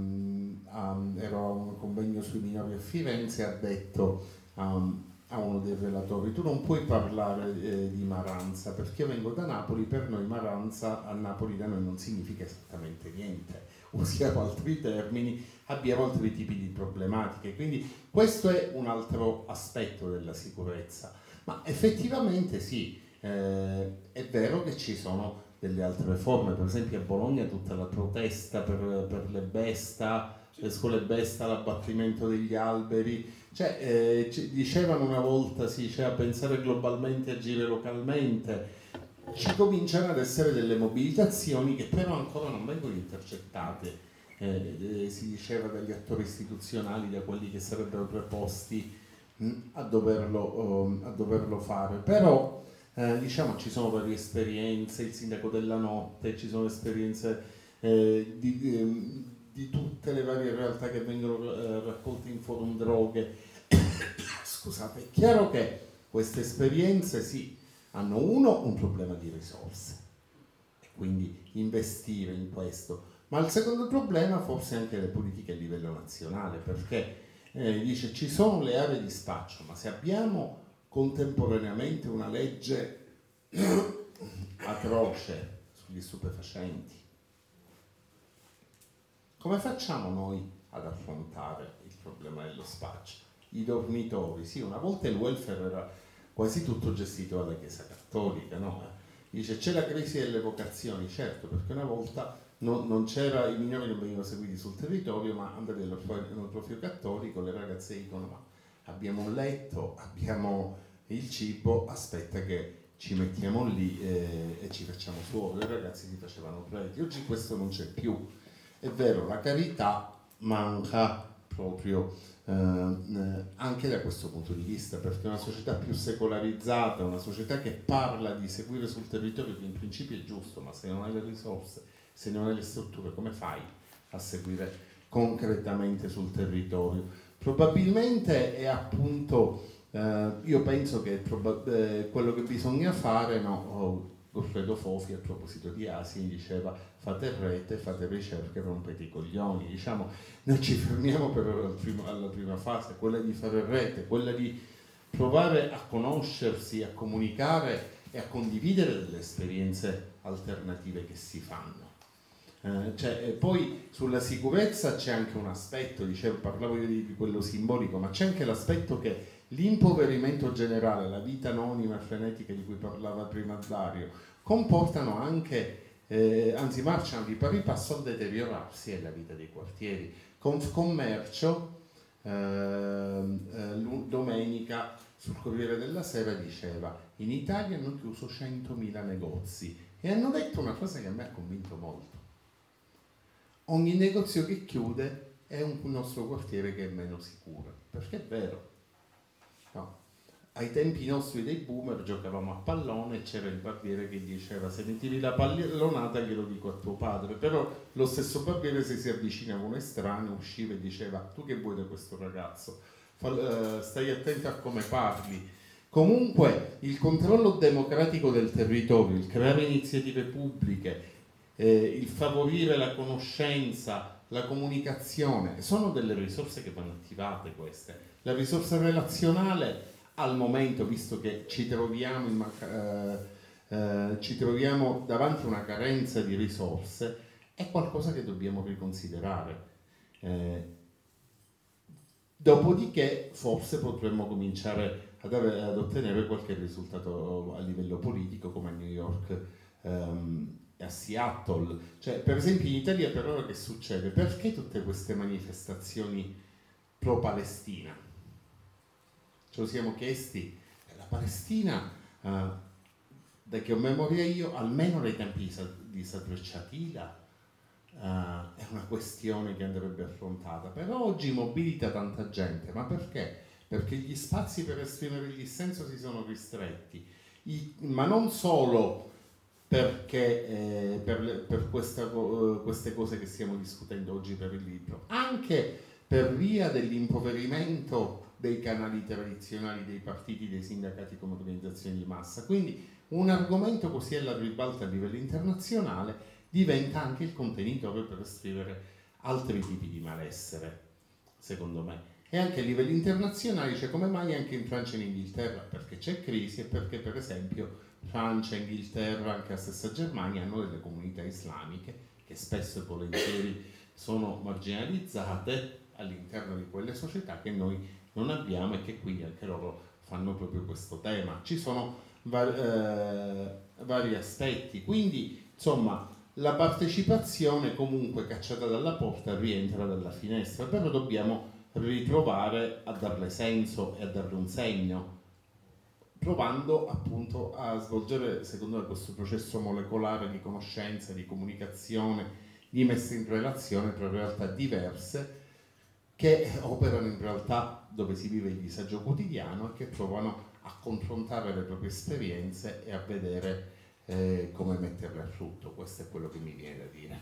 Um, ero a un convegno sui minori a Firenze, ha detto um, a uno dei relatori: tu non puoi parlare eh, di Maranza, perché io vengo da Napoli, per noi Maranza a Napoli da noi non significa esattamente niente, usiamo altri termini, abbiamo altri tipi di problematiche, quindi questo è un altro aspetto della sicurezza. Ma effettivamente sì, eh, è vero che ci sono delle altre forme, per esempio a Bologna tutta la protesta per, per le besta, le scuole besta, l'abbattimento degli alberi, cioè eh, c- dicevano una volta, si diceva pensare globalmente, agire localmente. Ci cominciano ad essere delle mobilitazioni che però ancora non vengono intercettate, eh, eh, si diceva dagli attori istituzionali, da quelli che sarebbero preposti mh, a, doverlo, um, a doverlo fare, però eh, diciamo ci sono varie esperienze, il sindaco della notte, ci sono esperienze eh, di... di di tutte le varie realtà che vengono eh, raccolte in forum droghe. Scusate, è chiaro che queste esperienze sì, hanno uno un problema di risorse e quindi investire in questo, ma il secondo problema forse anche le politiche a livello nazionale, perché eh, dice ci sono le aree di spaccio, ma se abbiamo contemporaneamente una legge atroce sugli stupefacenti, come facciamo noi ad affrontare il problema dello spaccio? I dormitori, sì, una volta il welfare era quasi tutto gestito dalla Chiesa Cattolica, no? Dice c'è la crisi delle vocazioni, certo, perché una volta non, non c'era, i minori non venivano seguiti sul territorio, ma andavi all'ortofio cattolico, le ragazze dicono ma abbiamo un letto, abbiamo il cibo, aspetta che ci mettiamo lì e, e ci facciamo fuori. I ragazzi si facevano preti, oggi questo non c'è più. È vero, la carità manca proprio eh, anche da questo punto di vista, perché una società più secolarizzata, una società che parla di seguire sul territorio, che in principio è giusto, ma se non hai le risorse, se non hai le strutture, come fai a seguire concretamente sul territorio? Probabilmente è appunto, eh, io penso che proba- eh, quello che bisogna fare, no, oh, Goffredo Fofi a proposito di asini diceva fate rete, fate ricerche, rompete i coglioni. Diciamo, noi ci fermiamo per la prima, alla prima fase, quella di fare rete, quella di provare a conoscersi, a comunicare e a condividere delle esperienze alternative che si fanno. Eh, cioè, e poi sulla sicurezza c'è anche un aspetto, dicevo, parlavo io di, di quello simbolico, ma c'è anche l'aspetto che l'impoverimento generale, la vita anonima e frenetica di cui parlava prima Dario, comportano anche, eh, anzi marciano di pari passo al deteriorarsi della vita dei quartieri. Confcommercio eh, domenica sul Corriere della Sera diceva: in Italia hanno chiuso centomila negozi, e hanno detto una cosa che a me ha convinto molto: ogni negozio che chiude è un nostro quartiere che è meno sicuro, perché è vero, no? Ai tempi nostri dei boomer giocavamo a pallone e c'era il barbiere che diceva: se mi tiri la pallonata glielo dico a tuo padre. Però lo stesso barbiere, se si avvicinava un estraneo, usciva e diceva: tu che vuoi da questo ragazzo? Fa, eh, stai attento a come parli. Comunque il controllo democratico del territorio, il creare iniziative pubbliche, eh, il favorire la conoscenza, la comunicazione, sono delle risorse che vanno attivate queste. La risorsa relazionale al momento, visto che ci troviamo, in, eh, eh, ci troviamo davanti a una carenza di risorse, è qualcosa che dobbiamo riconsiderare. Eh, dopodiché forse potremmo cominciare ad, ave- ad ottenere qualche risultato a livello politico, come a New York ehm, e a Seattle. Cioè, per esempio in Italia per ora che succede? Perché tutte queste manifestazioni pro-Palestina? Ce lo siamo chiesti. La Palestina, eh, da che ho memoria io, almeno dai tempi di Sadr Shatila, eh, è una questione che andrebbe affrontata. Però oggi mobilita tanta gente. Ma perché? Perché gli spazi per esprimere il dissenso si sono ristretti. I, ma non solo perché eh, per, per questa, uh, queste cose che stiamo discutendo oggi per il libro, anche per via dell'impoverimento dei canali tradizionali, dei partiti, dei sindacati come organizzazioni di massa. Quindi un argomento così alla ribalta a livello internazionale diventa anche il contenitore per esprimere altri tipi di malessere, secondo me. E anche a livello internazionale, cioè come mai anche in Francia e in Inghilterra? Perché c'è crisi e perché per esempio Francia, Inghilterra, anche la stessa Germania hanno delle comunità islamiche che spesso e volentieri sono marginalizzate all'interno di quelle società che noi non abbiamo, e che quindi anche loro fanno proprio questo tema. Ci sono vari, eh, vari aspetti, quindi insomma la partecipazione comunque cacciata dalla porta rientra dalla finestra, però dobbiamo ritrovare a darle senso e a darle un segno, provando appunto a svolgere secondo me questo processo molecolare di conoscenza, di comunicazione, di messa in relazione tra realtà diverse che operano in realtà dove si vive il disagio quotidiano e che provano a confrontare le proprie esperienze e a vedere eh, come metterle a frutto. Questo è quello che mi viene da dire.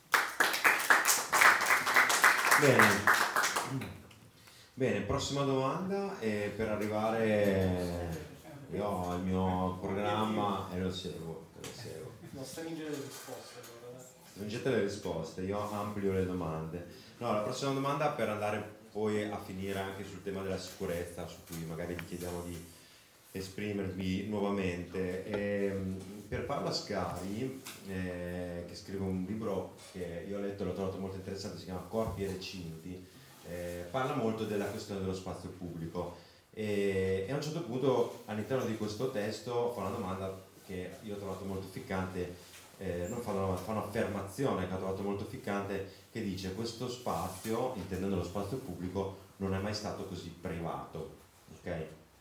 Bene, bene, prossima domanda, e per arrivare io ho il mio programma e lo seguo, lo seguo. Non stringere le risposte allora. Stringete le risposte, io amplio le domande. No, la prossima domanda, per andare poi a finire anche sul tema della sicurezza, su cui magari vi chiediamo di esprimervi nuovamente. E, per Paola Scari, eh, che scrive un libro che io ho letto e l'ho trovato molto interessante, si chiama Corpi e Recinti, eh, parla molto della questione dello spazio pubblico e, e a un certo punto all'interno di questo testo fa una domanda che io ho trovato molto ficcante. Eh, non fa, una, fa un'affermazione che ho trovato molto ficcante, che dice: questo spazio, intendendo lo spazio pubblico, non è mai stato così privato, ok?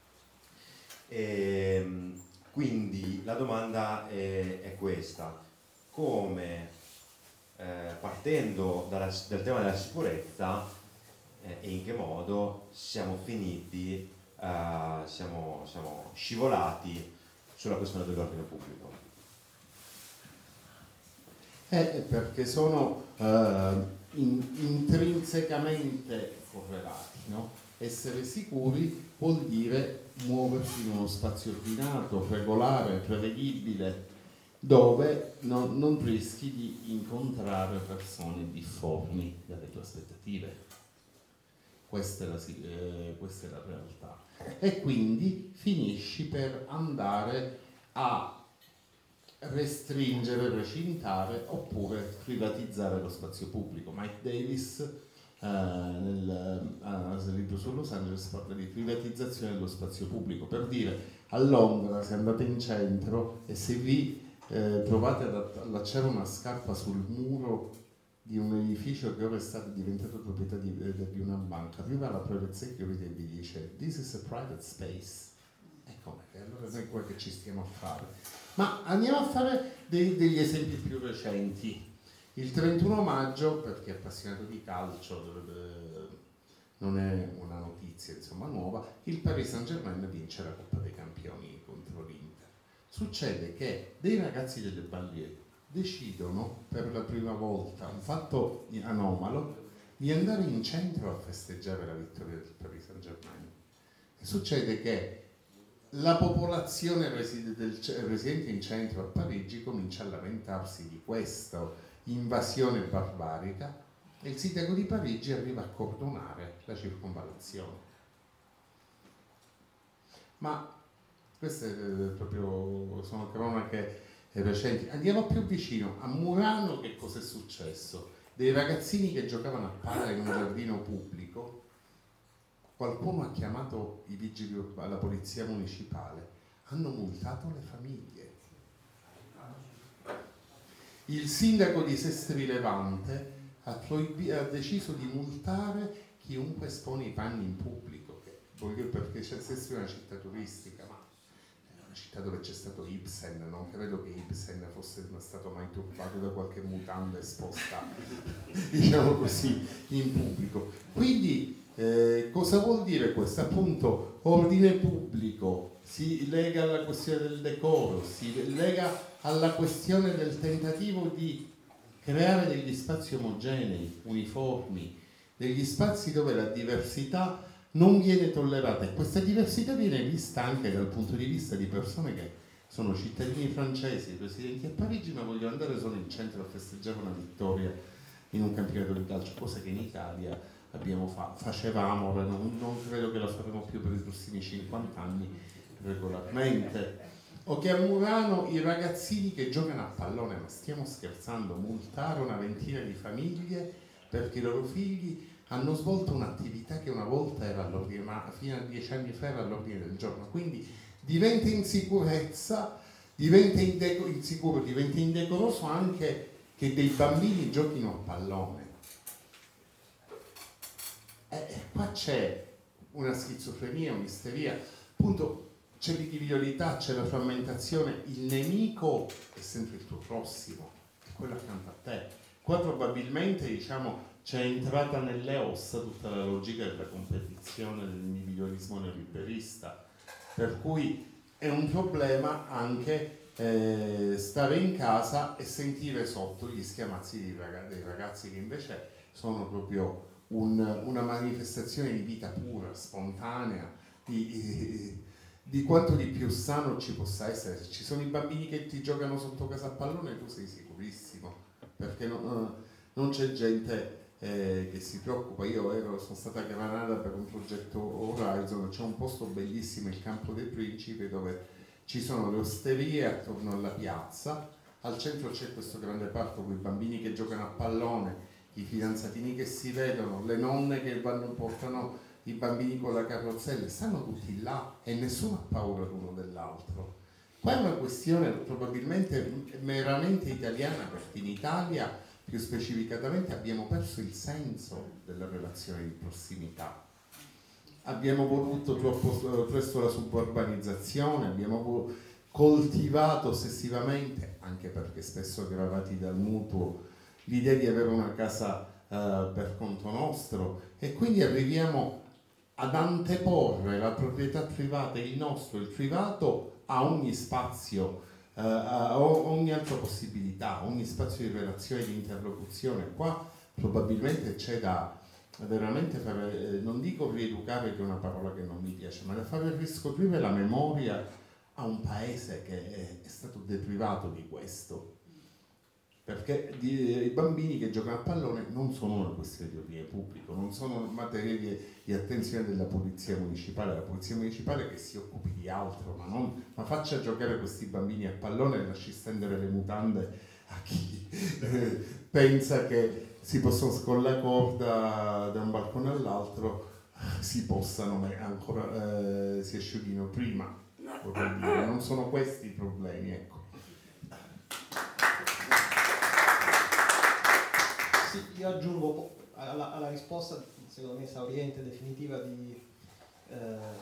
E, quindi la domanda è, è questa: come eh, partendo dalla, dal tema della sicurezza eh, e in che modo siamo finiti, eh, siamo, siamo scivolati sulla questione dell'ordine pubblico? Eh, perché sono eh, in, intrinsecamente correlati, no? Essere sicuri vuol dire muoversi in uno spazio ordinato, regolare, prevedibile, dove non, non rischi di incontrare persone difformi dalle tue aspettative. Questa è la, eh, questa è la realtà. E quindi finisci per andare a restringere, recintare oppure privatizzare lo spazio pubblico. Mike Davis eh, nel, nel libro su Los Angeles parla di privatizzazione dello spazio pubblico, per dire: a Londra se andate in centro e se vi eh, trovate ad allacciare una scarpa sul muro di un edificio che ora è stato diventato proprietà di, di una banca, arriva la private security e vi dice this is a private space. E come? Allora noi qua che ci stiamo a fare? Ma andiamo a fare dei, degli esempi più recenti. Il trentuno maggio, per chi è appassionato di calcio, non è una notizia insomma nuova, il Paris Saint-Germain vince la Coppa dei Campioni contro l'Inter. Succede che dei ragazzi delle banlieue decidono per la prima volta, un fatto anomalo, di andare in centro a festeggiare la vittoria del Paris Saint-Germain. E succede che la popolazione residente in centro a Parigi comincia a lamentarsi di questa invasione barbarica e il sindaco di Parigi arriva a cordonare la circonvallazione. Ma queste proprio sono cronache recenti. Andiamo più vicino, a Murano che cosa è successo? Dei ragazzini che giocavano a palla in un giardino pubblico, qualcuno ha chiamato i vigili urbani, la polizia municipale, hanno multato le famiglie. Il sindaco di Sestri Levante ha, proibi- ha deciso di multare chiunque espone i panni in pubblico, che voglio perché Sestri è una città turistica, ma una città dove c'è stato Ibsen, non credo che Ibsen fosse stato mai turbato da qualche mutanda esposta, diciamo così, in pubblico. Quindi eh, cosa vuol dire questo? Appunto, ordine pubblico si lega alla questione del decoro, si lega alla questione del tentativo di creare degli spazi omogenei, uniformi, degli spazi dove la diversità non viene tollerata, e questa diversità viene vista anche dal punto di vista di persone che sono cittadini francesi, residenti a Parigi, ma vogliono andare solo in centro a festeggiare una vittoria in un campionato di calcio, cosa che in Italia abbiamo fa- facevamo, non, non credo che la faremo più per i prossimi cinquanta anni regolarmente. O che a Murano i ragazzini che giocano a pallone, ma stiamo scherzando, multare una ventina di famiglie perché i loro figli hanno svolto un'attività che una volta era all'ordine, ma fino a dieci anni fa era all'ordine del giorno. Quindi diventa insicurezza, diventa indeco- insicuro, diventa indecoroso anche che dei bambini giochino a pallone. E qua c'è una schizofrenia, un'isteria, appunto. C'è l'individualità, c'è la frammentazione, il nemico è sempre il tuo prossimo, è quello accanto a te. Qua probabilmente diciamo c'è entrata nelle ossa tutta la logica della competizione, dell'individualismo neoliberista, per cui è un problema anche eh, stare in casa e sentire sotto gli schiamazzi dei ragazzi, dei ragazzi che invece sono proprio un, una manifestazione di vita pura, spontanea, di... di di quanto di più sano ci possa essere. Ci sono i bambini che ti giocano sotto casa a pallone e tu sei sicurissimo, perché non, non c'è gente eh, che si preoccupa. Io ero, sono stata a Granada per un progetto Horizon, c'è un posto bellissimo, il Campo dei Principi, dove ci sono le osterie attorno alla piazza, al centro c'è questo grande parco con i bambini che giocano a pallone, i fidanzatini che si vedono, le nonne che vanno, portano i bambini con la carrozzella, stanno tutti là e nessuno ha paura l'uno dell'altro. Qua è una questione probabilmente meramente italiana, perché in Italia più specificatamente abbiamo perso il senso della relazione di prossimità. Abbiamo voluto troppo presto la suburbanizzazione, abbiamo coltivato ossessivamente, anche perché spesso aggravati dal mutuo, l'idea di avere una casa uh, per conto nostro, e quindi arriviamo ad anteporre la proprietà privata, il nostro, il privato, a ogni spazio, eh, a ogni altra possibilità, ogni spazio di relazione, di interlocuzione. Qua probabilmente c'è da veramente fare, eh, non dico rieducare, che è una parola che non mi piace, ma da fare riscoprire la memoria a un paese che è, è stato deprivato di questo. Perché di, i bambini che giocano a pallone non sono una questione di ordine pubblico, non sono materie di, di attenzione della polizia municipale, la polizia municipale che si occupi di altro, ma, non, ma faccia giocare questi bambini a pallone e lasci stendere le mutande a chi eh, pensa che si possono scollare la corda da un balcone all'altro, si possano ancora eh, si asciughino prima, vorrei dire. Non sono questi i problemi, ecco. sì, io aggiungo alla, alla risposta, secondo me esauriente, definitiva di... Eh,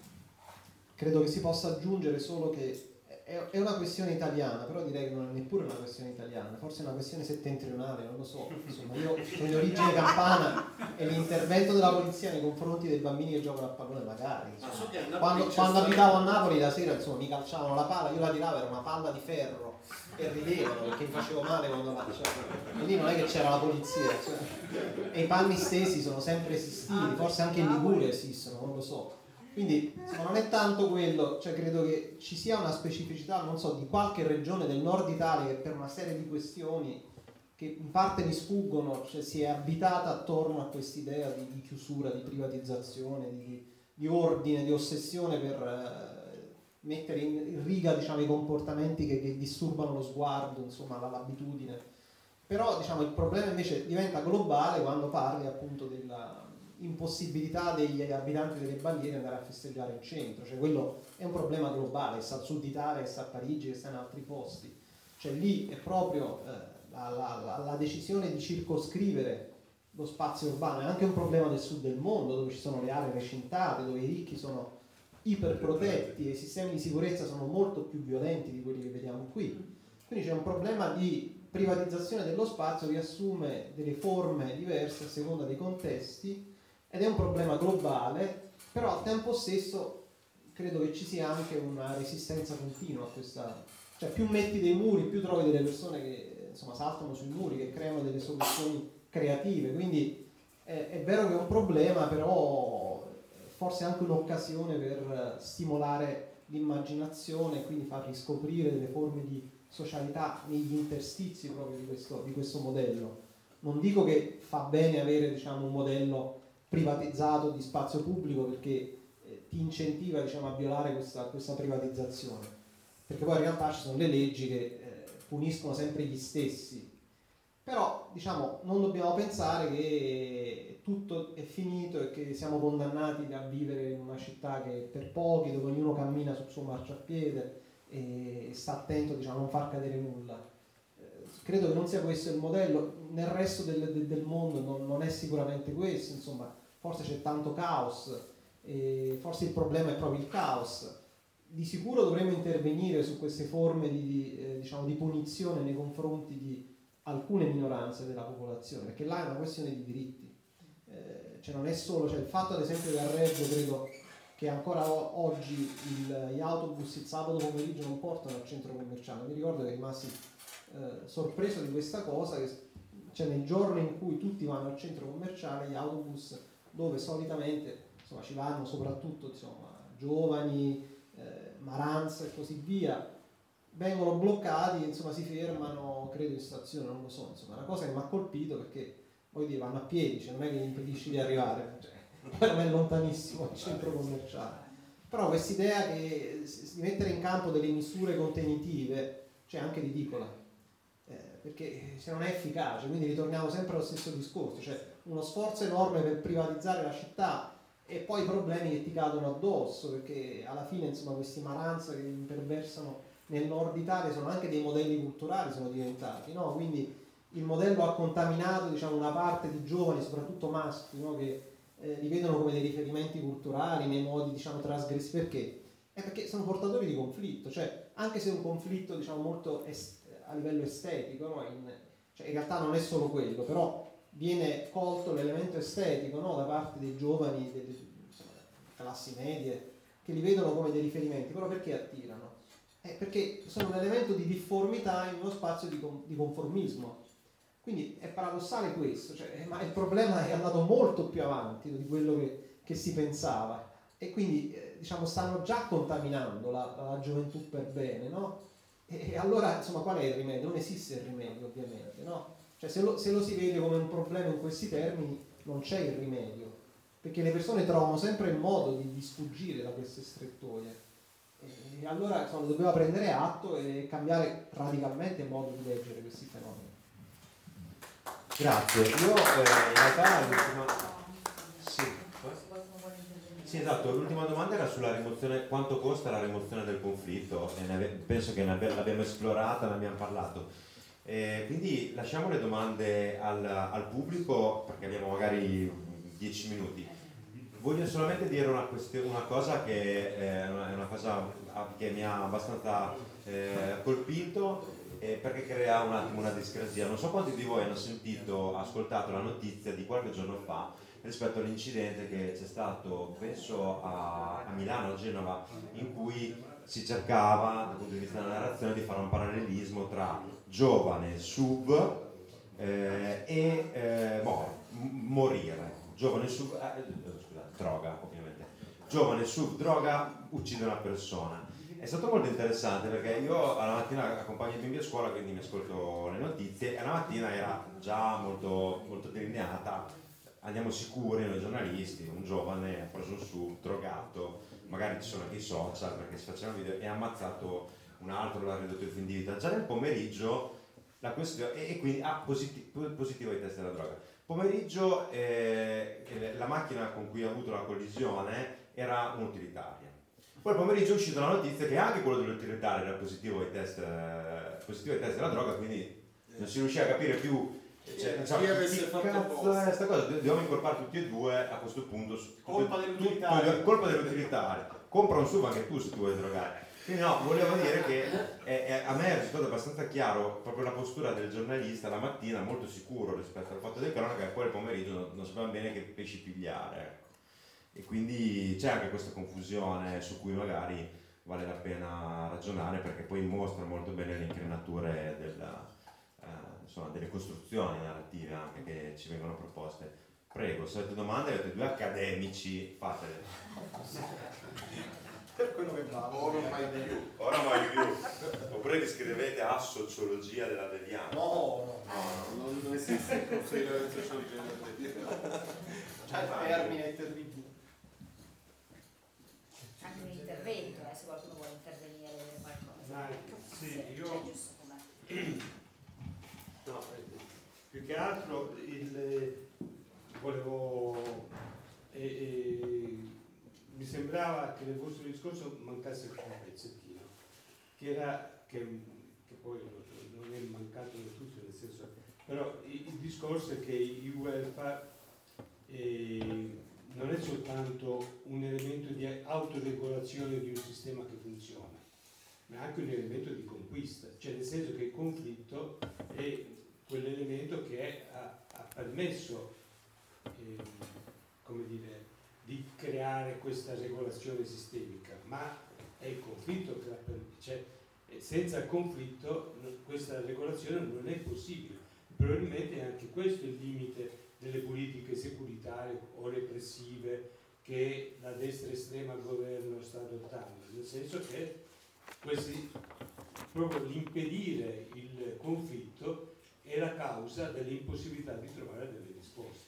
credo che si possa aggiungere solo che è una questione italiana, però direi che non è neppure una questione italiana, forse è una questione settentrionale, non lo so. Insomma, io sono di origine campana e l'intervento della polizia nei confronti dei bambini che giocano a pallone, magari. So quando quando abitavo a Napoli la sera, insomma, mi calciavano la palla, io la tiravo, era una palla di ferro e ridevano perché mi facevo male quando la cioè, e lì non è che c'era la polizia, cioè, e i panni stesi sono sempre esistiti, forse anche in Liguria esistono, non lo so. Quindi insomma, non è tanto quello, cioè credo che ci sia una specificità, non so, di qualche regione del nord Italia che per una serie di questioni che in parte mi sfuggono, cioè si è abitata attorno a quest'idea di, di chiusura, di privatizzazione, di, di ordine, di ossessione per eh, mettere in, in riga, diciamo, i comportamenti che, che disturbano lo sguardo, insomma l'abitudine. Però diciamo, il problema invece diventa globale quando parli appunto della impossibilità degli abitanti delle banlieue di andare a festeggiare in centro, cioè quello è un problema globale, sta al sud Italia, sta a Parigi, sta in altri posti, cioè lì è proprio eh, la, la, la decisione di circoscrivere lo spazio urbano, è anche un problema del sud del mondo dove ci sono le aree recintate, dove i ricchi sono iperprotetti e i sistemi di sicurezza sono molto più violenti di quelli che vediamo qui, quindi c'è un problema di privatizzazione dello spazio che assume delle forme diverse a seconda dei contesti ed è un problema globale, però al tempo stesso credo che ci sia anche una resistenza continua a questa, cioè più metti dei muri, più trovi delle persone che insomma saltano sui muri, che creano delle soluzioni creative, quindi è, è vero che è un problema, però forse è anche un'occasione per stimolare l'immaginazione e quindi far riscoprire delle forme di socialità negli interstizi proprio di questo, di questo modello. Non dico che fa bene avere, diciamo, un modello privatizzato di spazio pubblico perché eh, ti incentiva, diciamo, a violare questa, questa privatizzazione, perché poi in realtà ci sono le leggi che eh, puniscono sempre gli stessi, però diciamo non dobbiamo pensare che tutto è finito e che siamo condannati a vivere in una città che è per pochi, dove ognuno cammina sul suo marciapiede e sta attento, diciamo, a non far cadere nulla. Credo che non sia questo il modello, nel resto del, del, del mondo non, non è sicuramente questo, insomma, forse c'è tanto caos, e forse il problema è proprio il caos. Di sicuro dovremmo intervenire su queste forme di, eh, diciamo, di punizione nei confronti di alcune minoranze della popolazione, perché là è una questione di diritti. Eh, cioè non è solo, cioè il fatto ad esempio che a Reggio credo che ancora o- oggi il, gli autobus il sabato pomeriggio non portano al centro commerciale. Mi ricordo che rimasi eh, sorpreso di questa cosa, che cioè nel giorno in cui tutti vanno al centro commerciale, gli autobus dove solitamente insomma, ci vanno soprattutto insomma, giovani, eh, maranza e così via, vengono bloccati, insomma si fermano, credo in stazione, non lo so, insomma è una cosa che mi ha colpito perché voglio dire vanno a piedi, cioè non è che gli impedisci di arrivare, cioè, poi non è lontanissimo il centro commerciale, però quest'idea che di mettere in campo delle misure contenitive cioè anche ridicola, eh, perché se non è efficace, quindi ritorniamo sempre allo stesso discorso, cioè uno sforzo enorme per privatizzare la città e poi i problemi che ti cadono addosso, perché alla fine insomma questi maranza che imperversano nel nord Italia sono anche dei modelli culturali, sono diventati, no? Quindi il modello ha contaminato, diciamo, una parte di giovani, soprattutto maschi, no? Che eh, li vedono come dei riferimenti culturali nei modi, diciamo, trasgressi. Perché? È perché sono portatori di conflitto, cioè anche se è un conflitto, diciamo, molto est- a livello estetico, no? in, cioè, in realtà non è solo quello, però viene colto l'elemento estetico, no? Da parte dei giovani delle insomma, classi medie che li vedono come dei riferimenti, però perché attirano? Eh, perché sono un elemento di difformità in uno spazio di, con- di conformismo. Quindi è paradossale questo, cioè, ma il problema è andato molto più avanti di quello che, che si pensava e quindi eh, diciamo stanno già contaminando la, la gioventù per bene, no? E, e allora insomma qual è il rimedio? Non esiste il rimedio ovviamente, no? Cioè se lo, se lo si vede come un problema in questi termini non c'è il rimedio, perché le persone trovano sempre il modo di, di sfuggire da queste strettoie. E allora insomma dobbiamo prendere atto e cambiare radicalmente il modo di leggere questi fenomeni. Grazie. Io eh, in realtà l'ultima... Sì. Sì, esatto, l'ultima domanda era sulla rimozione, quanto costa la rimozione del conflitto, e ne ave... penso che ne abbiamo, l'abbiamo esplorata, ne abbiamo parlato. Eh, quindi lasciamo le domande al, al pubblico perché abbiamo magari dieci minuti. Voglio solamente dire una, question- una cosa che è una, è una cosa che mi ha abbastanza eh, colpito eh, perché crea un attimo una discrasia. Non so quanti di voi hanno sentito, ascoltato la notizia di qualche giorno fa rispetto all'incidente che c'è stato, penso a, a Milano, a Genova, in cui si cercava, dal punto di vista della narrazione, di fare un parallelismo tra giovane S U V eh, e eh, mor- morire. Giovane S U V, eh, scusate, droga ovviamente. Giovane S U V, droga, uccide una persona. È stato molto interessante perché io alla mattina accompagno i bimbi a scuola, quindi mi ascolto le notizie e la mattina era già molto, molto delineata. Andiamo sicuri noi giornalisti, un giovane ha preso un S U V, drogato, magari ci sono anche i social perché si facevano video e ha ammazzato un altro, l'ha ridotto il fin di vita. Già nel pomeriggio la questione, e, e quindi ha ah, positivo, positivo ai test della droga. Pomeriggio eh, la macchina con cui ha avuto la collisione era un'utilitaria. Poi pomeriggio è uscita la notizia che anche quello dell'utilitaria era positivo ai test, eh, positivo ai test della droga, quindi non si riusciva a capire più. Cioè, diciamo, chi avesse fatto cazzo è sta cosa? Dobbiamo incolpare tutti e due a questo punto. Colpa tutti, dell'utilitario. tutti, colpa dell'utilitario. Compra un S U V anche tu se tu vuoi drogare. Quindi no, volevo dire che è, è, a me è risultato abbastanza chiaro proprio la postura del giornalista la mattina, molto sicuro rispetto al fatto del cronaca, e poi il pomeriggio non, non sapevamo bene che pesci pigliare. E quindi c'è anche questa confusione su cui magari vale la pena ragionare, perché poi mostra molto bene le incrinature della, eh, insomma, delle costruzioni narrative anche che ci vengono proposte. Prego, se avete domande, avete due accademici, fatele. Per quello che va. Ora mai più. Ora mai più. Oppure vi scrivete a sociologia della devianza. No, no, No, non, non esiste il consiglio della sociologia della devianza. cioè il termine è terribile. Anche un intervento, eh, se qualcuno vuole intervenire qualcosa. Dai, sì, Cioè, io- giusto com'è. No, eh, più che altro il, eh, volevo eh, eh, mi sembrava che nel vostro discorso mancasse un pezzettino, che era che, che poi non è mancato del tutto, nel senso, però il, il discorso è che il welfare eh, non è soltanto un elemento di autoregolazione di un sistema che funziona, ma è anche un elemento di conquista, cioè nel senso che il conflitto è quell'elemento che ha, ha permesso eh, come dire, di creare questa regolazione sistemica, ma è il conflitto che la permette, cioè senza il conflitto questa regolazione non è possibile. Probabilmente è anche questo il limite delle politiche securitarie o repressive che la destra estrema al governo sta adottando, nel senso che questi, proprio l'impedire il conflitto è la causa dell'impossibilità di trovare delle risposte.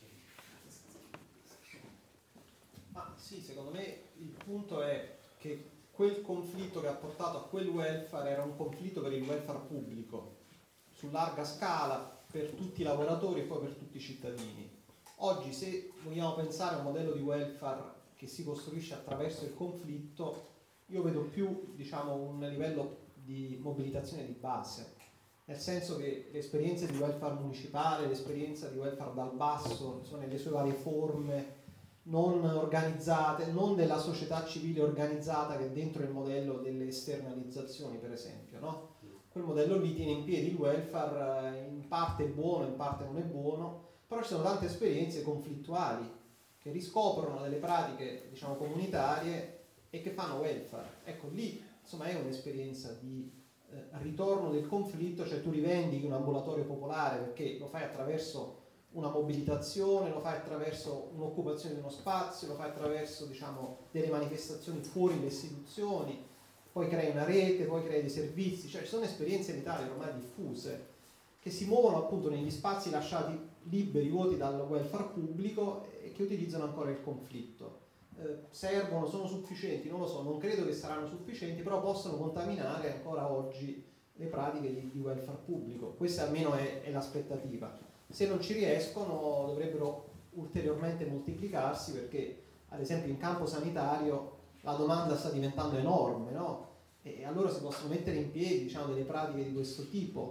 Ma sì, secondo me il punto è che quel conflitto che ha portato a quel welfare era un conflitto per il welfare pubblico, su larga scala, per tutti i lavoratori e poi per tutti i cittadini. Oggi, se vogliamo pensare a un modello di welfare che si costruisce attraverso il conflitto, io vedo più, diciamo, un livello di mobilitazione di base, nel senso che le esperienze di welfare municipale, l'esperienza di welfare dal basso, insomma, nelle sue varie forme non organizzate, non della società civile organizzata che è dentro il modello delle esternalizzazioni, per esempio, no? Quel modello lì tiene in piedi il welfare, in parte è buono, in parte non è buono, però ci sono tante esperienze conflittuali che riscoprono delle pratiche, diciamo, comunitarie e che fanno welfare. Ecco, lì insomma è un'esperienza di eh, ritorno del conflitto, cioè tu rivendichi un ambulatorio popolare perché lo fai attraverso una mobilitazione, lo fai attraverso un'occupazione di uno spazio, lo fai attraverso, diciamo, delle manifestazioni fuori le istituzioni, poi crei una rete, poi crei dei servizi, cioè ci sono esperienze in Italia ormai diffuse che si muovono appunto negli spazi lasciati liberi, vuoti dal welfare pubblico e che utilizzano ancora il conflitto. Eh, servono, sono sufficienti? Non lo so, non credo che saranno sufficienti, però possono contaminare ancora oggi le pratiche di, di welfare pubblico. Questa almeno è, è l'aspettativa. Se non ci riescono dovrebbero ulteriormente moltiplicarsi perché ad esempio in campo sanitario la domanda sta diventando enorme, no? E allora si possono mettere in piedi, diciamo, delle pratiche di questo tipo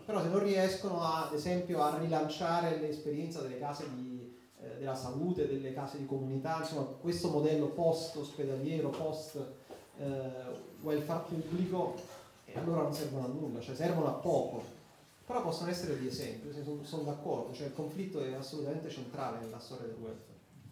però se non riescono a, ad esempio a rilanciare l'esperienza delle case di, eh, della salute, delle case di comunità, insomma questo modello post ospedaliero, post eh, welfare pubblico, e allora non servono a nulla, cioè servono a poco, però possono essere di esempio, sono, sono d'accordo, cioè il conflitto è assolutamente centrale nella storia del welfare.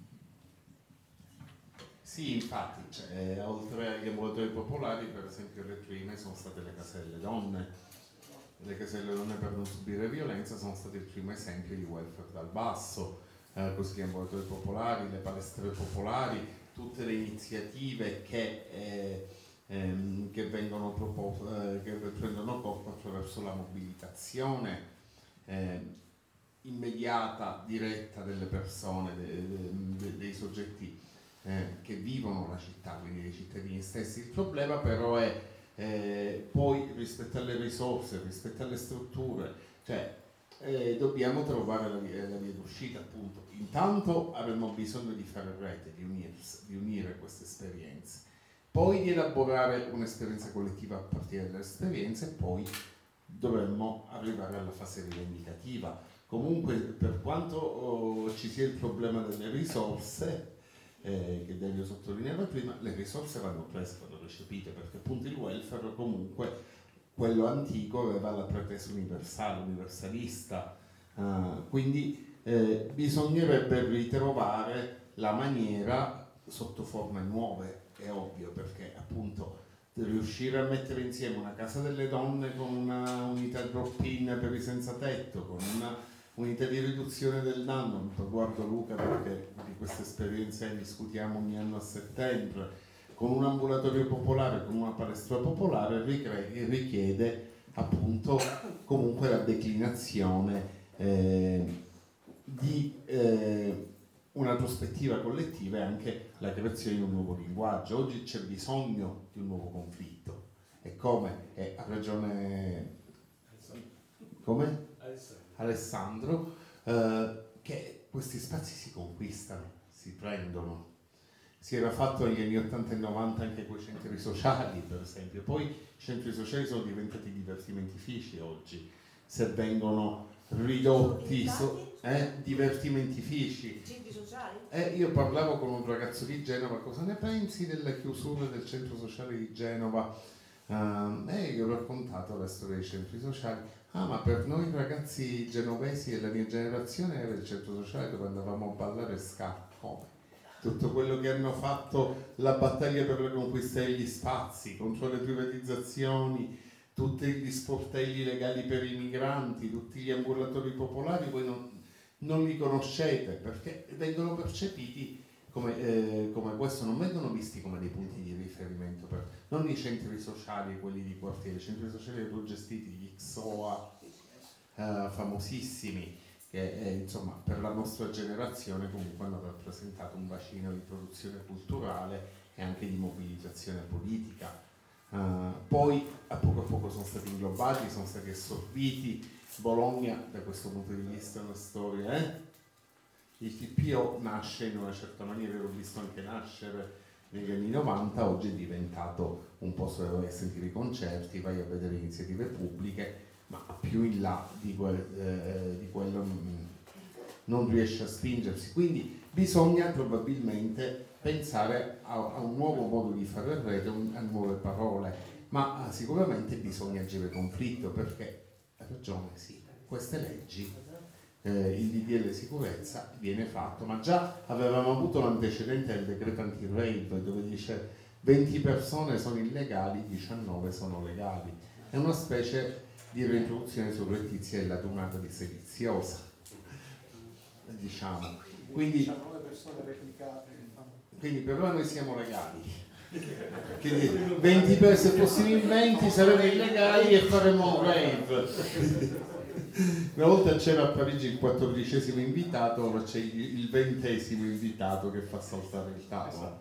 Sì, infatti, cioè, oltre agli ambulatori popolari, per esempio le prime sono state le case delle donne. Le case delle donne per non subire violenza sono state il primo esempio di welfare dal basso, eh, così gli ambulatori popolari, le palestre popolari, tutte le iniziative che, eh, ehm, che vengono proposte, eh, che prendono corpo attraverso la mobilitazione eh, immediata, diretta delle persone, de, de, de, dei soggetti Eh, che vivono la città, quindi dei cittadini stessi. Il problema però è eh, poi rispetto alle risorse, rispetto alle strutture, cioè eh, dobbiamo trovare la via, la via d'uscita, appunto. Intanto avremo bisogno di fare rete, di, unirsi, di unire queste esperienze, poi di elaborare un'esperienza collettiva a partire dalle esperienze, e poi dovremmo arrivare alla fase rivendicativa. Comunque, per quanto oh, ci sia il problema delle risorse, Eh, che Delio sottolineava prima, le risorse vanno prese, vanno recepite, perché appunto il welfare comunque, quello antico, aveva la pretesa universale, universalista, uh, quindi eh, bisognerebbe ritrovare la maniera sotto forme nuove, è ovvio, perché appunto riuscire a mettere insieme una casa delle donne con una unità drop-in per i senza tetto, con una unità di riduzione del danno, guardo Luca perché di queste esperienze discutiamo ogni anno a settembre, con un ambulatorio popolare, con una palestra popolare, richiede appunto comunque la declinazione eh, di eh, una prospettiva collettiva e anche la creazione di un nuovo linguaggio. Oggi c'è bisogno di un nuovo conflitto, e come? E ha ragione come? Alessandro, eh, che questi spazi si conquistano, si prendono. Si era fatto negli anni ottanta e novanta anche con i centri sociali, per esempio. Poi i centri sociali sono diventati divertimentifici oggi, se vengono ridotti, so, eh, divertimentifici. Centri sociali? Eh, io parlavo con un ragazzo di Genova, cosa ne pensi della chiusura del centro sociale di Genova? Uh, e io ho raccontato la storia dei centri sociali. Ah, ma per noi ragazzi genovesi e la mia generazione era il centro sociale dove andavamo a ballare ska. Come? Tutto quello che hanno fatto, la battaglia per la conquista degli spazi, contro le privatizzazioni, tutti gli sportelli legali per i migranti, tutti gli ambulatori popolari, voi non, non li conoscete perché vengono percepiti come, eh, come questo, non vengono visti come dei punti di riferimento, per, non i centri sociali, quelli di quartiere, i centri sociali erano gestiti, gli X O A eh, famosissimi, che eh, insomma per la nostra generazione comunque hanno rappresentato un bacino di produzione culturale e anche di mobilitazione politica. Uh, poi a poco a poco sono stati inglobati, sono stati assorbiti. Bologna da questo punto di vista è una storia, eh? Il T P O nasce in una certa maniera, l'ho visto anche nascere negli anni novanta, oggi è diventato un posto dove vai a sentire i concerti, vai a vedere iniziative pubbliche, ma più in là di, que- eh, di quello non, non riesce a spingersi. Quindi bisogna probabilmente pensare a, a un nuovo modo di fare rete, a nuove parole, ma sicuramente bisogna agire conflitto, perché ha ragione, sì, queste leggi, eh, il D D L sicurezza viene fatto, ma già avevamo avuto l'antecedente del decreto anti-rave dove dice venti persone sono illegali, diciannove sono legali. È una specie di reintroduzione surrettizia della dunata di sediziosa, diciamo. Quindi, diciannove persone replicate. quindi però noi siamo legali. Quindi venti per, se fossimo in venti saremmo illegali e faremmo un rave. Una volta c'era a Parigi il quattordicesimo invitato, ora c'è il ventesimo invitato che fa saltare il tavolo.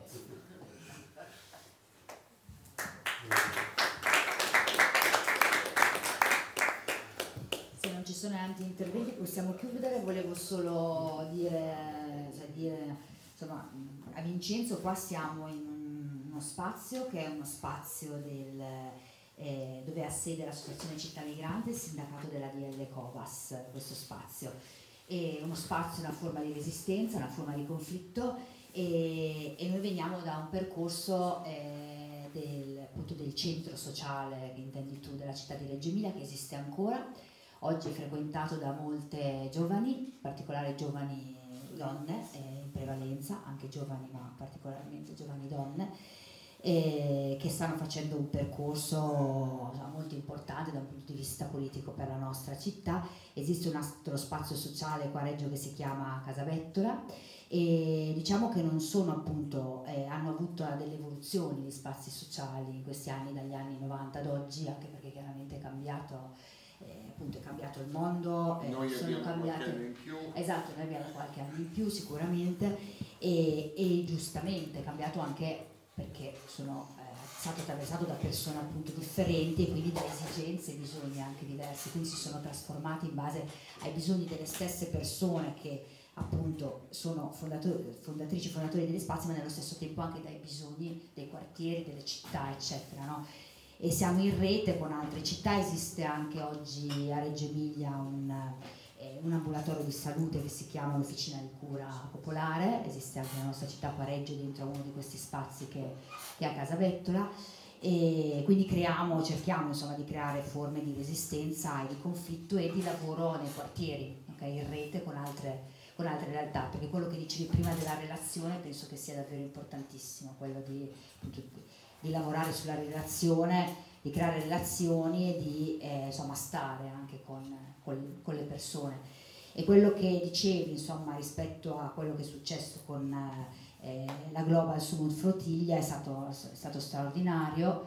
Se non ci sono altri interventi possiamo chiudere. Volevo solo dire, cioè dire insomma, a Vincenzo qua siamo in uno spazio che è uno spazio del eh, dove ha sede l'Associazione Città Migrante e il sindacato della D L Covas, questo spazio. È uno spazio, una forma di resistenza, una forma di conflitto, e, e noi veniamo da un percorso eh, del, appunto del centro sociale, che intendi tu, della città di Reggio Emilia, che esiste ancora, oggi è frequentato da molte giovani, in particolare giovani donne, eh, in prevalenza, anche giovani ma particolarmente giovani donne, eh, che stanno facendo un percorso insomma, molto importante da un punto di vista politico per la nostra città. Esiste un altro spazio sociale qua a Reggio che si chiama Casa Bettola, e diciamo che non sono appunto, eh, hanno avuto delle evoluzioni gli spazi sociali in questi anni, dagli anni novanta ad oggi, anche perché chiaramente è cambiato, eh, appunto è cambiato il mondo, eh, Noi sono abbiamo cambiate, qualche anno in più. esatto, noi abbiamo qualche anno in più sicuramente, e, e giustamente è cambiato anche perché sono eh, stato attraversato da persone appunto differenti e quindi da esigenze e bisogni anche diversi, quindi si sono trasformati in base ai bisogni delle stesse persone che appunto sono fondatori, fondatrici e fondatori degli spazi, ma nello stesso tempo anche dai bisogni dei quartieri, delle città, eccetera, no? E siamo in rete con altre città. Esiste anche oggi a Reggio Emilia un, eh, un ambulatorio di salute che si chiama l'Officina di Cura Popolare, esiste anche nella nostra città qua a Reggio, dentro uno di questi spazi che, che è a Casa Bettola, e quindi creiamo, cerchiamo insomma di creare forme di resistenza e di conflitto e di lavoro nei quartieri, okay? In rete con altre con altre realtà, perché quello che dicevi prima della relazione penso che sia davvero importantissimo, quello di, appunto, di lavorare sulla relazione, di creare relazioni e di eh, insomma stare anche con, con, con le persone. E quello che dicevi insomma rispetto a quello che è successo con eh, la Global Sumut Flottiglia è stato, è stato straordinario,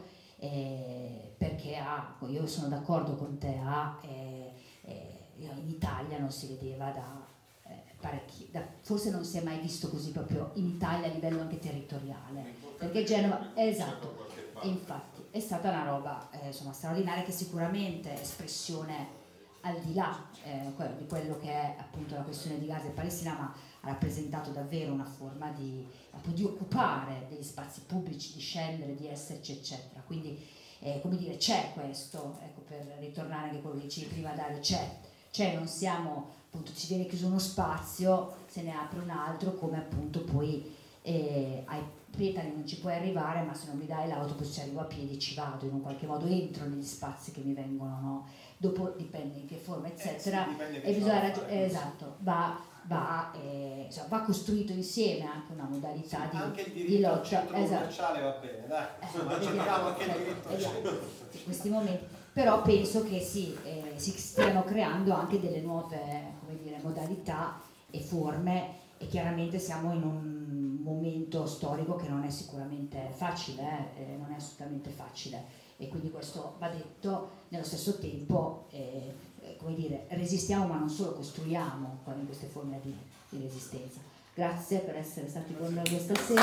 eh, perché ha, io sono d'accordo con te, ha, eh, eh, in Italia non si vedeva da parecchi, da, forse non si è mai visto così proprio in Italia a livello anche territoriale, perché Genova, esatto, infatti è stata una roba eh, insomma straordinaria, che sicuramente è espressione al di là eh, di quello che è appunto la questione di Gaza e Palestina, ma ha rappresentato davvero una forma di, appunto, di occupare degli spazi pubblici, di scendere, di esserci, eccetera. Quindi eh, come dire, c'è questo, ecco, per ritornare anche a quello che dicevi prima, Dario, c'è, c'è, non siamo, appunto, ci viene chiuso uno spazio, se ne apre un altro, come appunto poi eh, ai Petali non ci puoi arrivare, ma se non mi dai l'autobus ci arrivo a piedi, ci vado, in un qualche modo entro negli spazi che mi vengono, no? Dopo dipende in che forma, eccetera, eh, sì, e bisogna raggi- eh, esatto, va, va, eh, insomma, va costruito insieme anche una modalità sì, di, anche il di diritto al lotta, centro esatto. commerciale va bene, dai, insomma, Eh, cerchiamo anche il eh, diritto al esatto, centro. in questi momenti. Però penso che sì, eh, si stiano creando anche delle nuove, come dire, modalità e forme, e chiaramente siamo in un momento storico che non è sicuramente facile, eh, eh, non è assolutamente facile, e quindi questo va detto. Nello stesso tempo eh, eh, come dire, resistiamo, ma non solo, costruiamo in queste forme di, di resistenza. Grazie per essere stati con noi questa sera.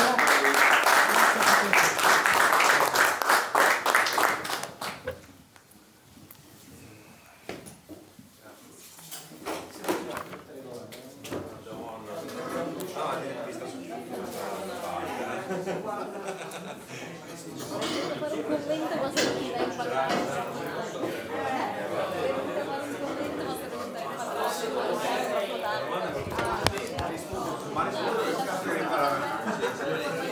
Grazie. Ma